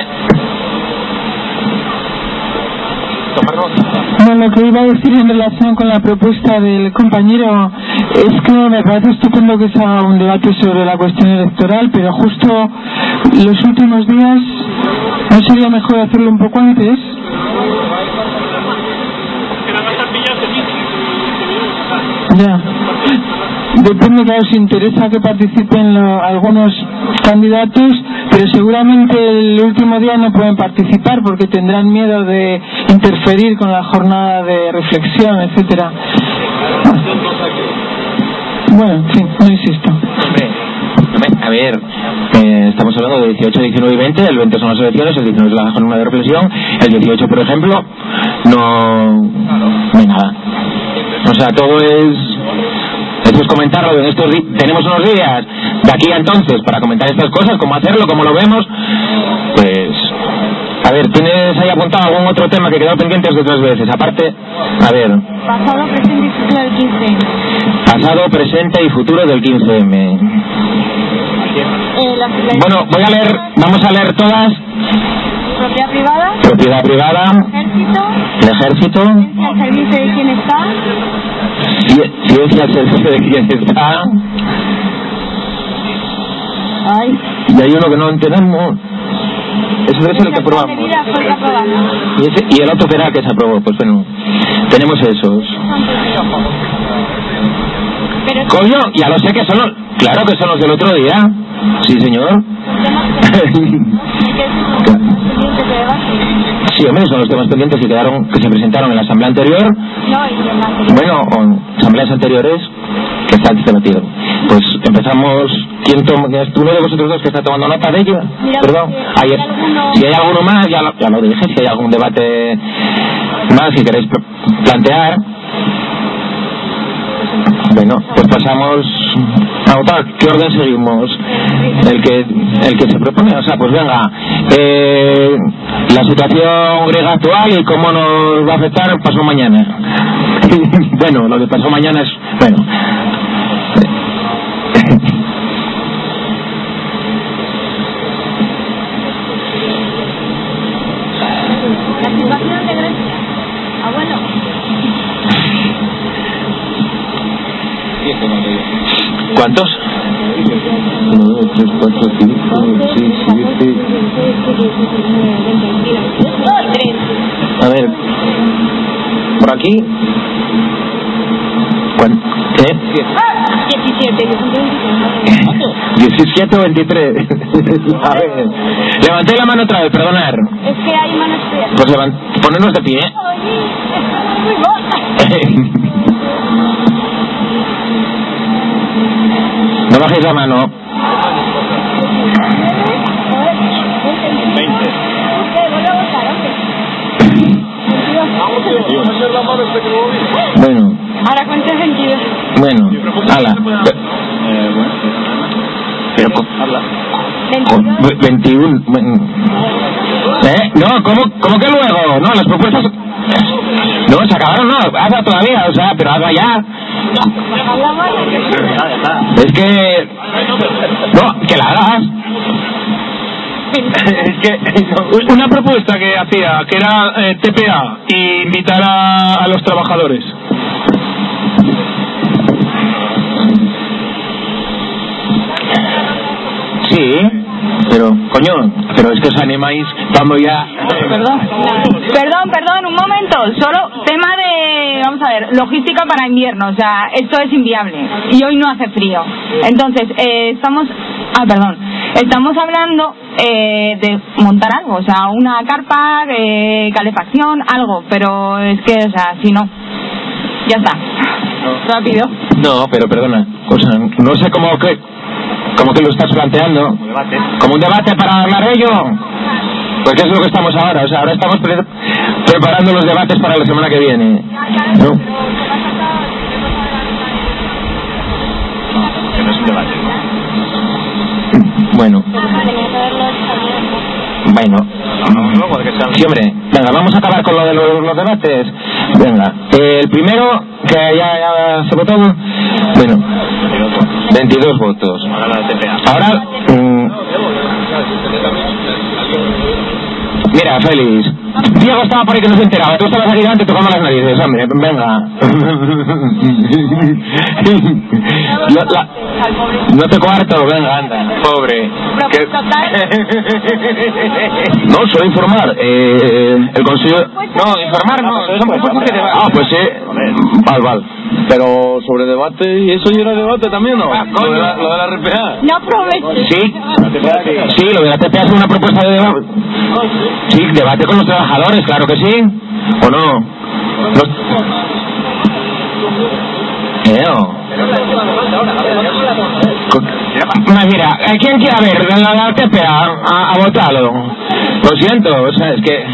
Bueno, lo que iba a decir en relación con la propuesta del compañero es que me parece estupendo que se haga un debate sobre la cuestión electoral, pero justo los últimos días, ¿no sería mejor hacerlo un poco antes? Ya. Depende, claro, si interesa que participen algunos candidatos, pero seguramente el último día no pueden participar porque tendrán miedo de interferir con la jornada de reflexión, etcétera. Bueno, sí, no insisto. A ver, estamos hablando de 18, 19 y 20. El 20 son las elecciones, el 19 es la jornada de reflexión, el 18, por ejemplo, no hay nada. O sea, todo es comentarlo en estos días. Tenemos unos días de aquí a entonces para comentar estas cosas, cómo hacerlo, cómo lo vemos. Pues, a ver, ¿tienes ahí apuntado algún otro tema que quedó pendiente de otras veces? Aparte, a ver. Pasado, presente y futuro del 15M. Pasado, presente y futuro del 15M. Bueno, vamos a leer todas. Propiedad privada. Propiedad privada. El ejército. Ciencia al servicio de quien está. Ciencia al servicio de quien está. y hay uno que no entendemos. Ese debe ser el que aprobamos. Y el otro será el que se aprobó. Pues bueno, tenemos esos. Coño, ya lo sé que son los... Claro que son los del otro día. Sí, señor. Sí, hombre, son los temas pendientes que quedaron, que se presentaron en la asamblea anterior. Bueno, o asambleas anteriores que están debatidos. Pues empezamos. ¿Quién toma? ¿Uno de vosotros dos que está tomando nota de ello? Perdón. Si hay alguno más, ya lo dije. Si hay algún debate más que queréis plantear. Bueno, pues pasamos a votar. ¿Qué orden seguimos? El que se propone. O sea, pues venga, la situación griega actual y cómo nos va a afectar pasó mañana. Bueno, lo que pasó mañana es... Bueno. La situación de Grecia. Abuelo. ¿Cuántos? 1, 2, 3, 4, 5, 6, 7. A ver, por aquí. ¿Qué? 17 o 23. A ver, levanté la mano otra vez, perdonar. Es que hay manos frías. Pues ponernos de pie. No bajéis la mano. 20. Bueno. Ahora cuenta 22. Bueno, ala. Pero 21. No, ¿cómo que luego? No, las propuestas... No, se acabaron, no, haga todavía, o sea, pero haga ya. Es que... No, que la hagas. Es que... Una propuesta que hacía, que era TPA, y invitar a los trabajadores. Sí, pero, coño, pero es que os animáis cuando ya... Perdón, un momento. Solo tema de, vamos a ver, logística para invierno. O sea, esto es inviable. Y hoy no hace frío. Entonces, estamos hablando de montar algo. O sea, una carpa, calefacción, algo. Pero es que, o sea, si no, ya está. Rápido. No, pero perdona. O sea, no sé cómo que lo estás planteando. Como un debate para hablar de ello. Pues ¿qué es lo que estamos ahora? O sea, ahora estamos preparando los debates para la semana que viene. ¿No? Que no es un debate. Bueno. Sí, hombre. Venga, vamos a acabar con lo de los debates. Venga. El primero, que ya se votó. Bueno. 22 votos. Ahora... Mira, Félix, Diego estaba por ahí que no se enteraba. Tú estabas aquí delante tocando las narices, hombre. Venga. No te cuarto, venga, anda. Pobre. No, solo informar. El consejo... No, informar no. Son propuestas de debate. Ah, pues sí. Vale. Pero sobre debate, ¿y eso ya era debate también, no? Lo de la RPA. No aproveches. Sí, lo de la TPA es una propuesta de debate. Sí, debate con los trabajadores, claro que sí. ¿O no? Mira, ¿quién quiere ver la TPA a votarlo? Lo siento, o sea, es que...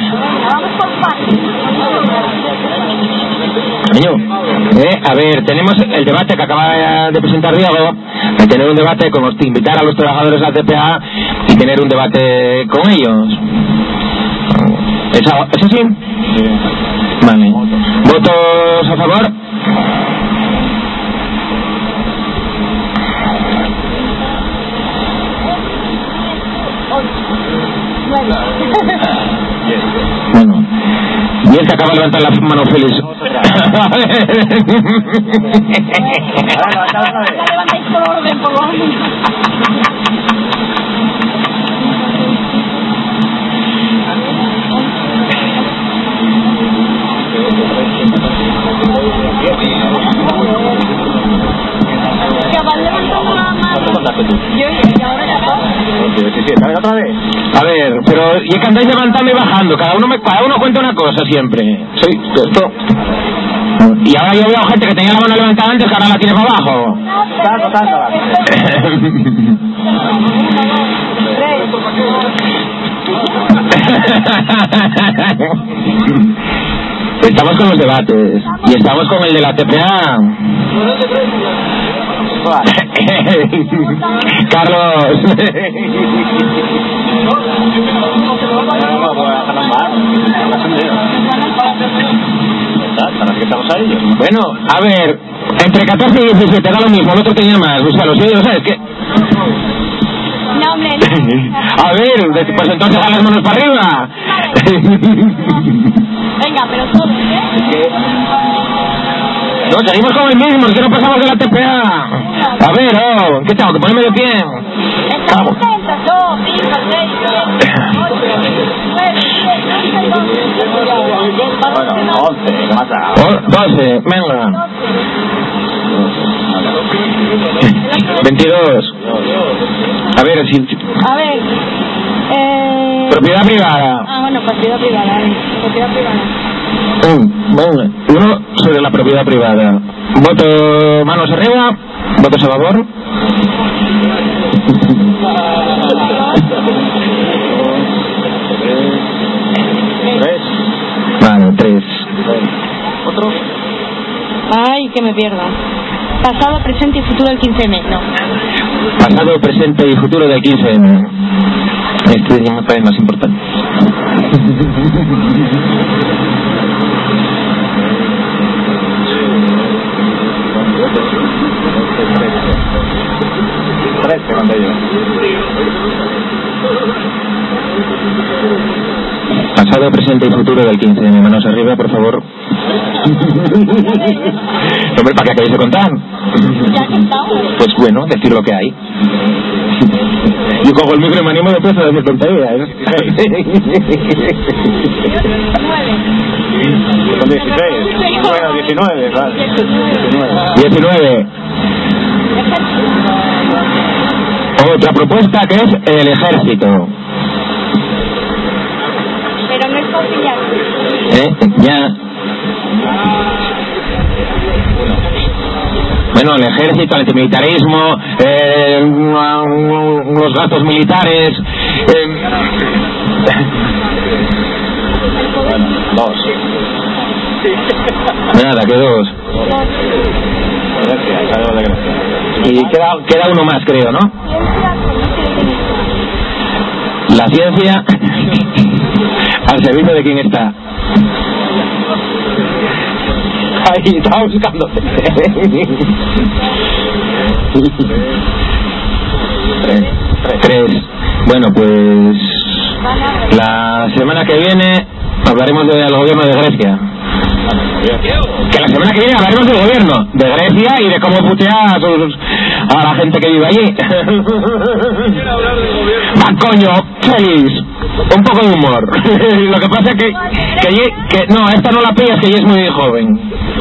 A ver, tenemos el debate que acaba de presentar Diego, de tener un debate con invitar a los trabajadores a la TPA y tener un debate con ellos. ¿Es así? Sí. Vale. ¿Votos a favor? Bueno. Y el que acaba de levantar la mano, Félix. 17. A ver, otra vez. A ver, pero y que andáis levantando y bajando, cada uno cuenta una cosa siempre. Sí, esto. Y ahora yo veo gente que tenía la mano levantada antes que ahora la tiene para abajo. Estamos con los debates y estamos con el de la TPA. Carlos. Bueno, a ver, entre 14 y 17 da lo mismo, el otro tenía más, o sea, lo sé, ¿sabes qué? No, hombre, a ver, pues entonces a las manos para arriba. Venga, pero todo, ¿eh? No, seguimos con el mismo, que no pasamos de la TPA. A ver, ¿qué tengo? ¿Que ponerme de pie? Cabo. 2, 5, 6, 7, 8, 9, 10, 11, 12. Bueno, 11, ¿qué más da? 12, venga. 22. A ver, si... A ver. Propiedad privada. Ah, bueno, propiedad privada. Propiedad privada. Venga. Uno sobre la propiedad privada. Voto manos arriba. Votos a favor. Vale, 3. ¿Otro? Ay, que me pierdo. Pasado, presente y futuro del 15M. No. Pasado, presente y futuro del 15M. Este ya me parece más importante. Pasado, presente y futuro del 15M. Manos arriba, por favor. Hombre, ¿para qué acabáis de contar? Pues bueno, decir lo que hay. Yo cojo el micro y me animo después a decir tonterías. Con 16. Bueno, 19, vale. 19. Otra propuesta que es el ejército. Pero no es fácil ya. Ya. Bueno, el ejército, el antimilitarismo, los gastos militares. Bueno, 2. Nada, que 2. Y queda uno más, creo, ¿no? La ciencia al servicio de quién está. Ahí estaba buscando. 3. Bueno, pues la semana que viene hablaremos del gobierno de Grecia. Que la semana que viene hablaremos del gobierno de Grecia y de cómo putea a la gente que vive allí. ¡Va, coño! ¡Feliz! Un poco de humor. Lo que pasa es que no, esta no la pillas, que ella es muy joven.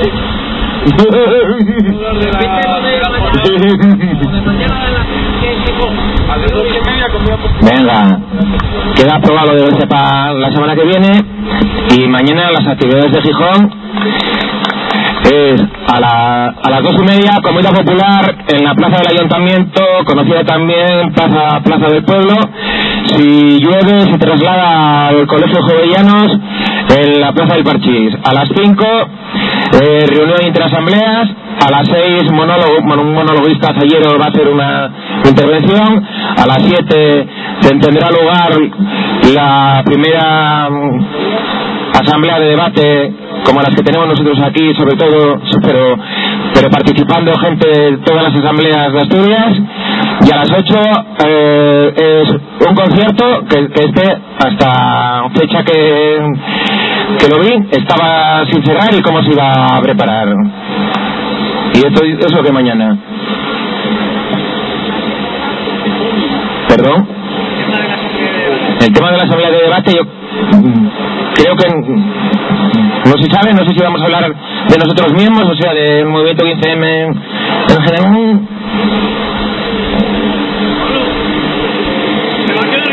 Venga, queda aprobado lo de Grecia para la semana que viene. Y mañana las actividades de Gijón es a las 2:30, comida popular en la plaza del ayuntamiento, conocida también plaza del pueblo. Si llueve se traslada al colegio Jovellanos en la plaza del Parchís. A las 5 reunión interasambleas. A las 6 un monologuista Zayero va a hacer una intervención. A las 7 tendrá lugar la primera asamblea de debate como las que tenemos nosotros aquí, sobre todo, pero participando gente de todas las asambleas de Asturias. Y a las 8 es un concierto que hasta fecha que lo vi estaba sin cerrar y cómo se iba a preparar. Y esto es lo que mañana. ¿Perdón? El tema de la asamblea de debate, yo creo que no se sabe, no sé si vamos a hablar de nosotros mismos, o sea, del movimiento 15M en general.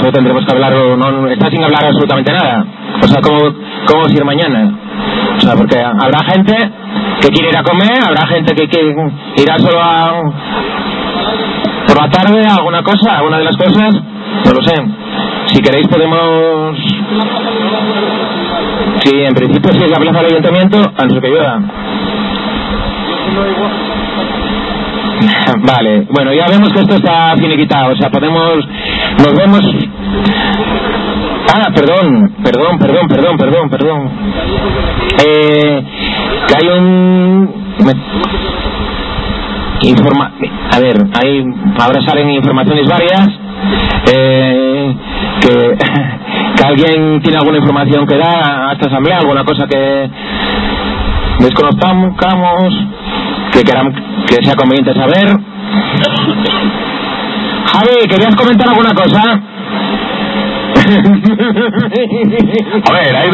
no tendremos que hablar, no está sin hablar absolutamente nada. O sea, ¿cómo vamos a ir mañana? O sea, porque habrá gente que quiere ir a comer, habrá gente que irá solo por la tarde a alguna cosa, alguna de las cosas, no lo sé. Si queréis podemos... Sí, en principio si es la plaza del ayuntamiento, a no ser que llueva. Vale, bueno, ya vemos que esto está finiquitado, o sea, nos vemos... Ah, perdón. Que hay un... A ver, ahora salen informaciones varias, que alguien tiene alguna información que dar a esta asamblea, alguna cosa que desconozcamos, que sea conveniente saber. Javi, ¿querías comentar alguna cosa? A ver, hay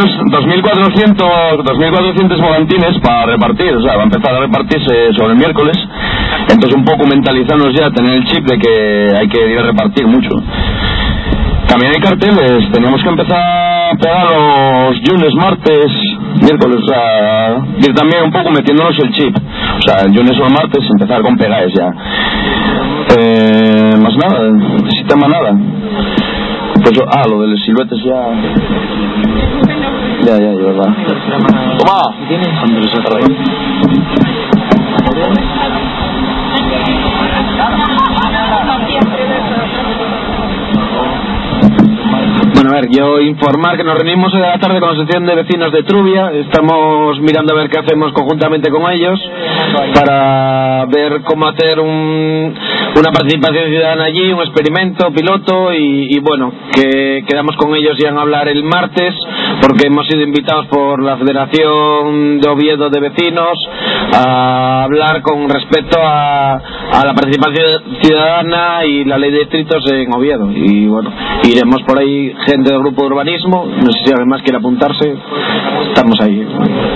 2.400 volantines para repartir, o sea, va a empezar a repartirse sobre el miércoles, entonces un poco mentalizarnos ya, tener el chip de que hay que ir a repartir mucho. También hay carteles, teníamos que empezar a pegar los lunes, martes, miércoles, o sea, ir también un poco metiéndonos el chip, o sea, el lunes o el martes empezar con pegáis ya. Más nada, sistema nada. Pues, lo de los siluetes ya, ¿verdad? ¡Toma! Bueno, a ver, yo informar que nos reunimos hoy a la tarde con la Asociación de Vecinos de Trubia. Estamos mirando a ver qué hacemos conjuntamente con ellos para ver cómo hacer una participación ciudadana allí, un experimento piloto y bueno, que quedamos con ellos ya en hablar el martes, porque hemos sido invitados por la Federación de Oviedo de Vecinos a hablar con respecto a la participación ciudadana y la ley de distritos en Oviedo. Y bueno, iremos por ahí gente del grupo de urbanismo, no sé si alguien más quiere apuntarse, estamos ahí.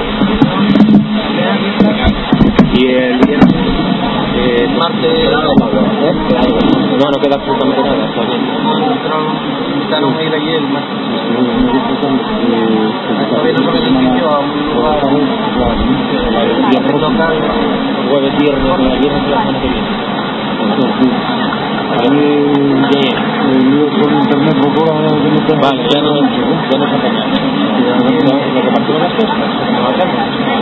Y el viernes, martes, no queda absolutamente nada, está bien. Quitaron a ir allí el martes. Todavía no se benefició a un lugar local, jueves, viernes la semana que viene. Por internet, vale, ya no se apaña. Lo que partimos las cosas, no lo hacemos.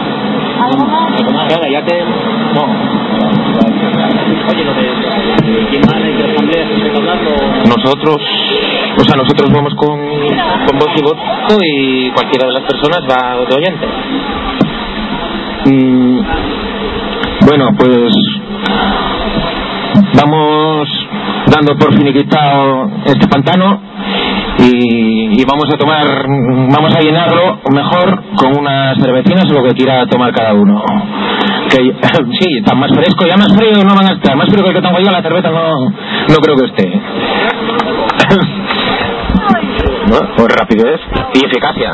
Ya te... No. Oye, lo de... ¿Quién manda y qué asamblea se está hablando? Nosotros vamos con voz y voto y cualquiera de las personas va de oyente. Bueno, pues vamos dando por finiquitado este pantano y vamos a llenarlo mejor con unas cervecinas o lo que quiera tomar cada uno. Que sí, está más fresco, ya más frío no van a estar, más frío que el que tengo yo, la cerveza no creo que esté. Pues rapidez y eficacia.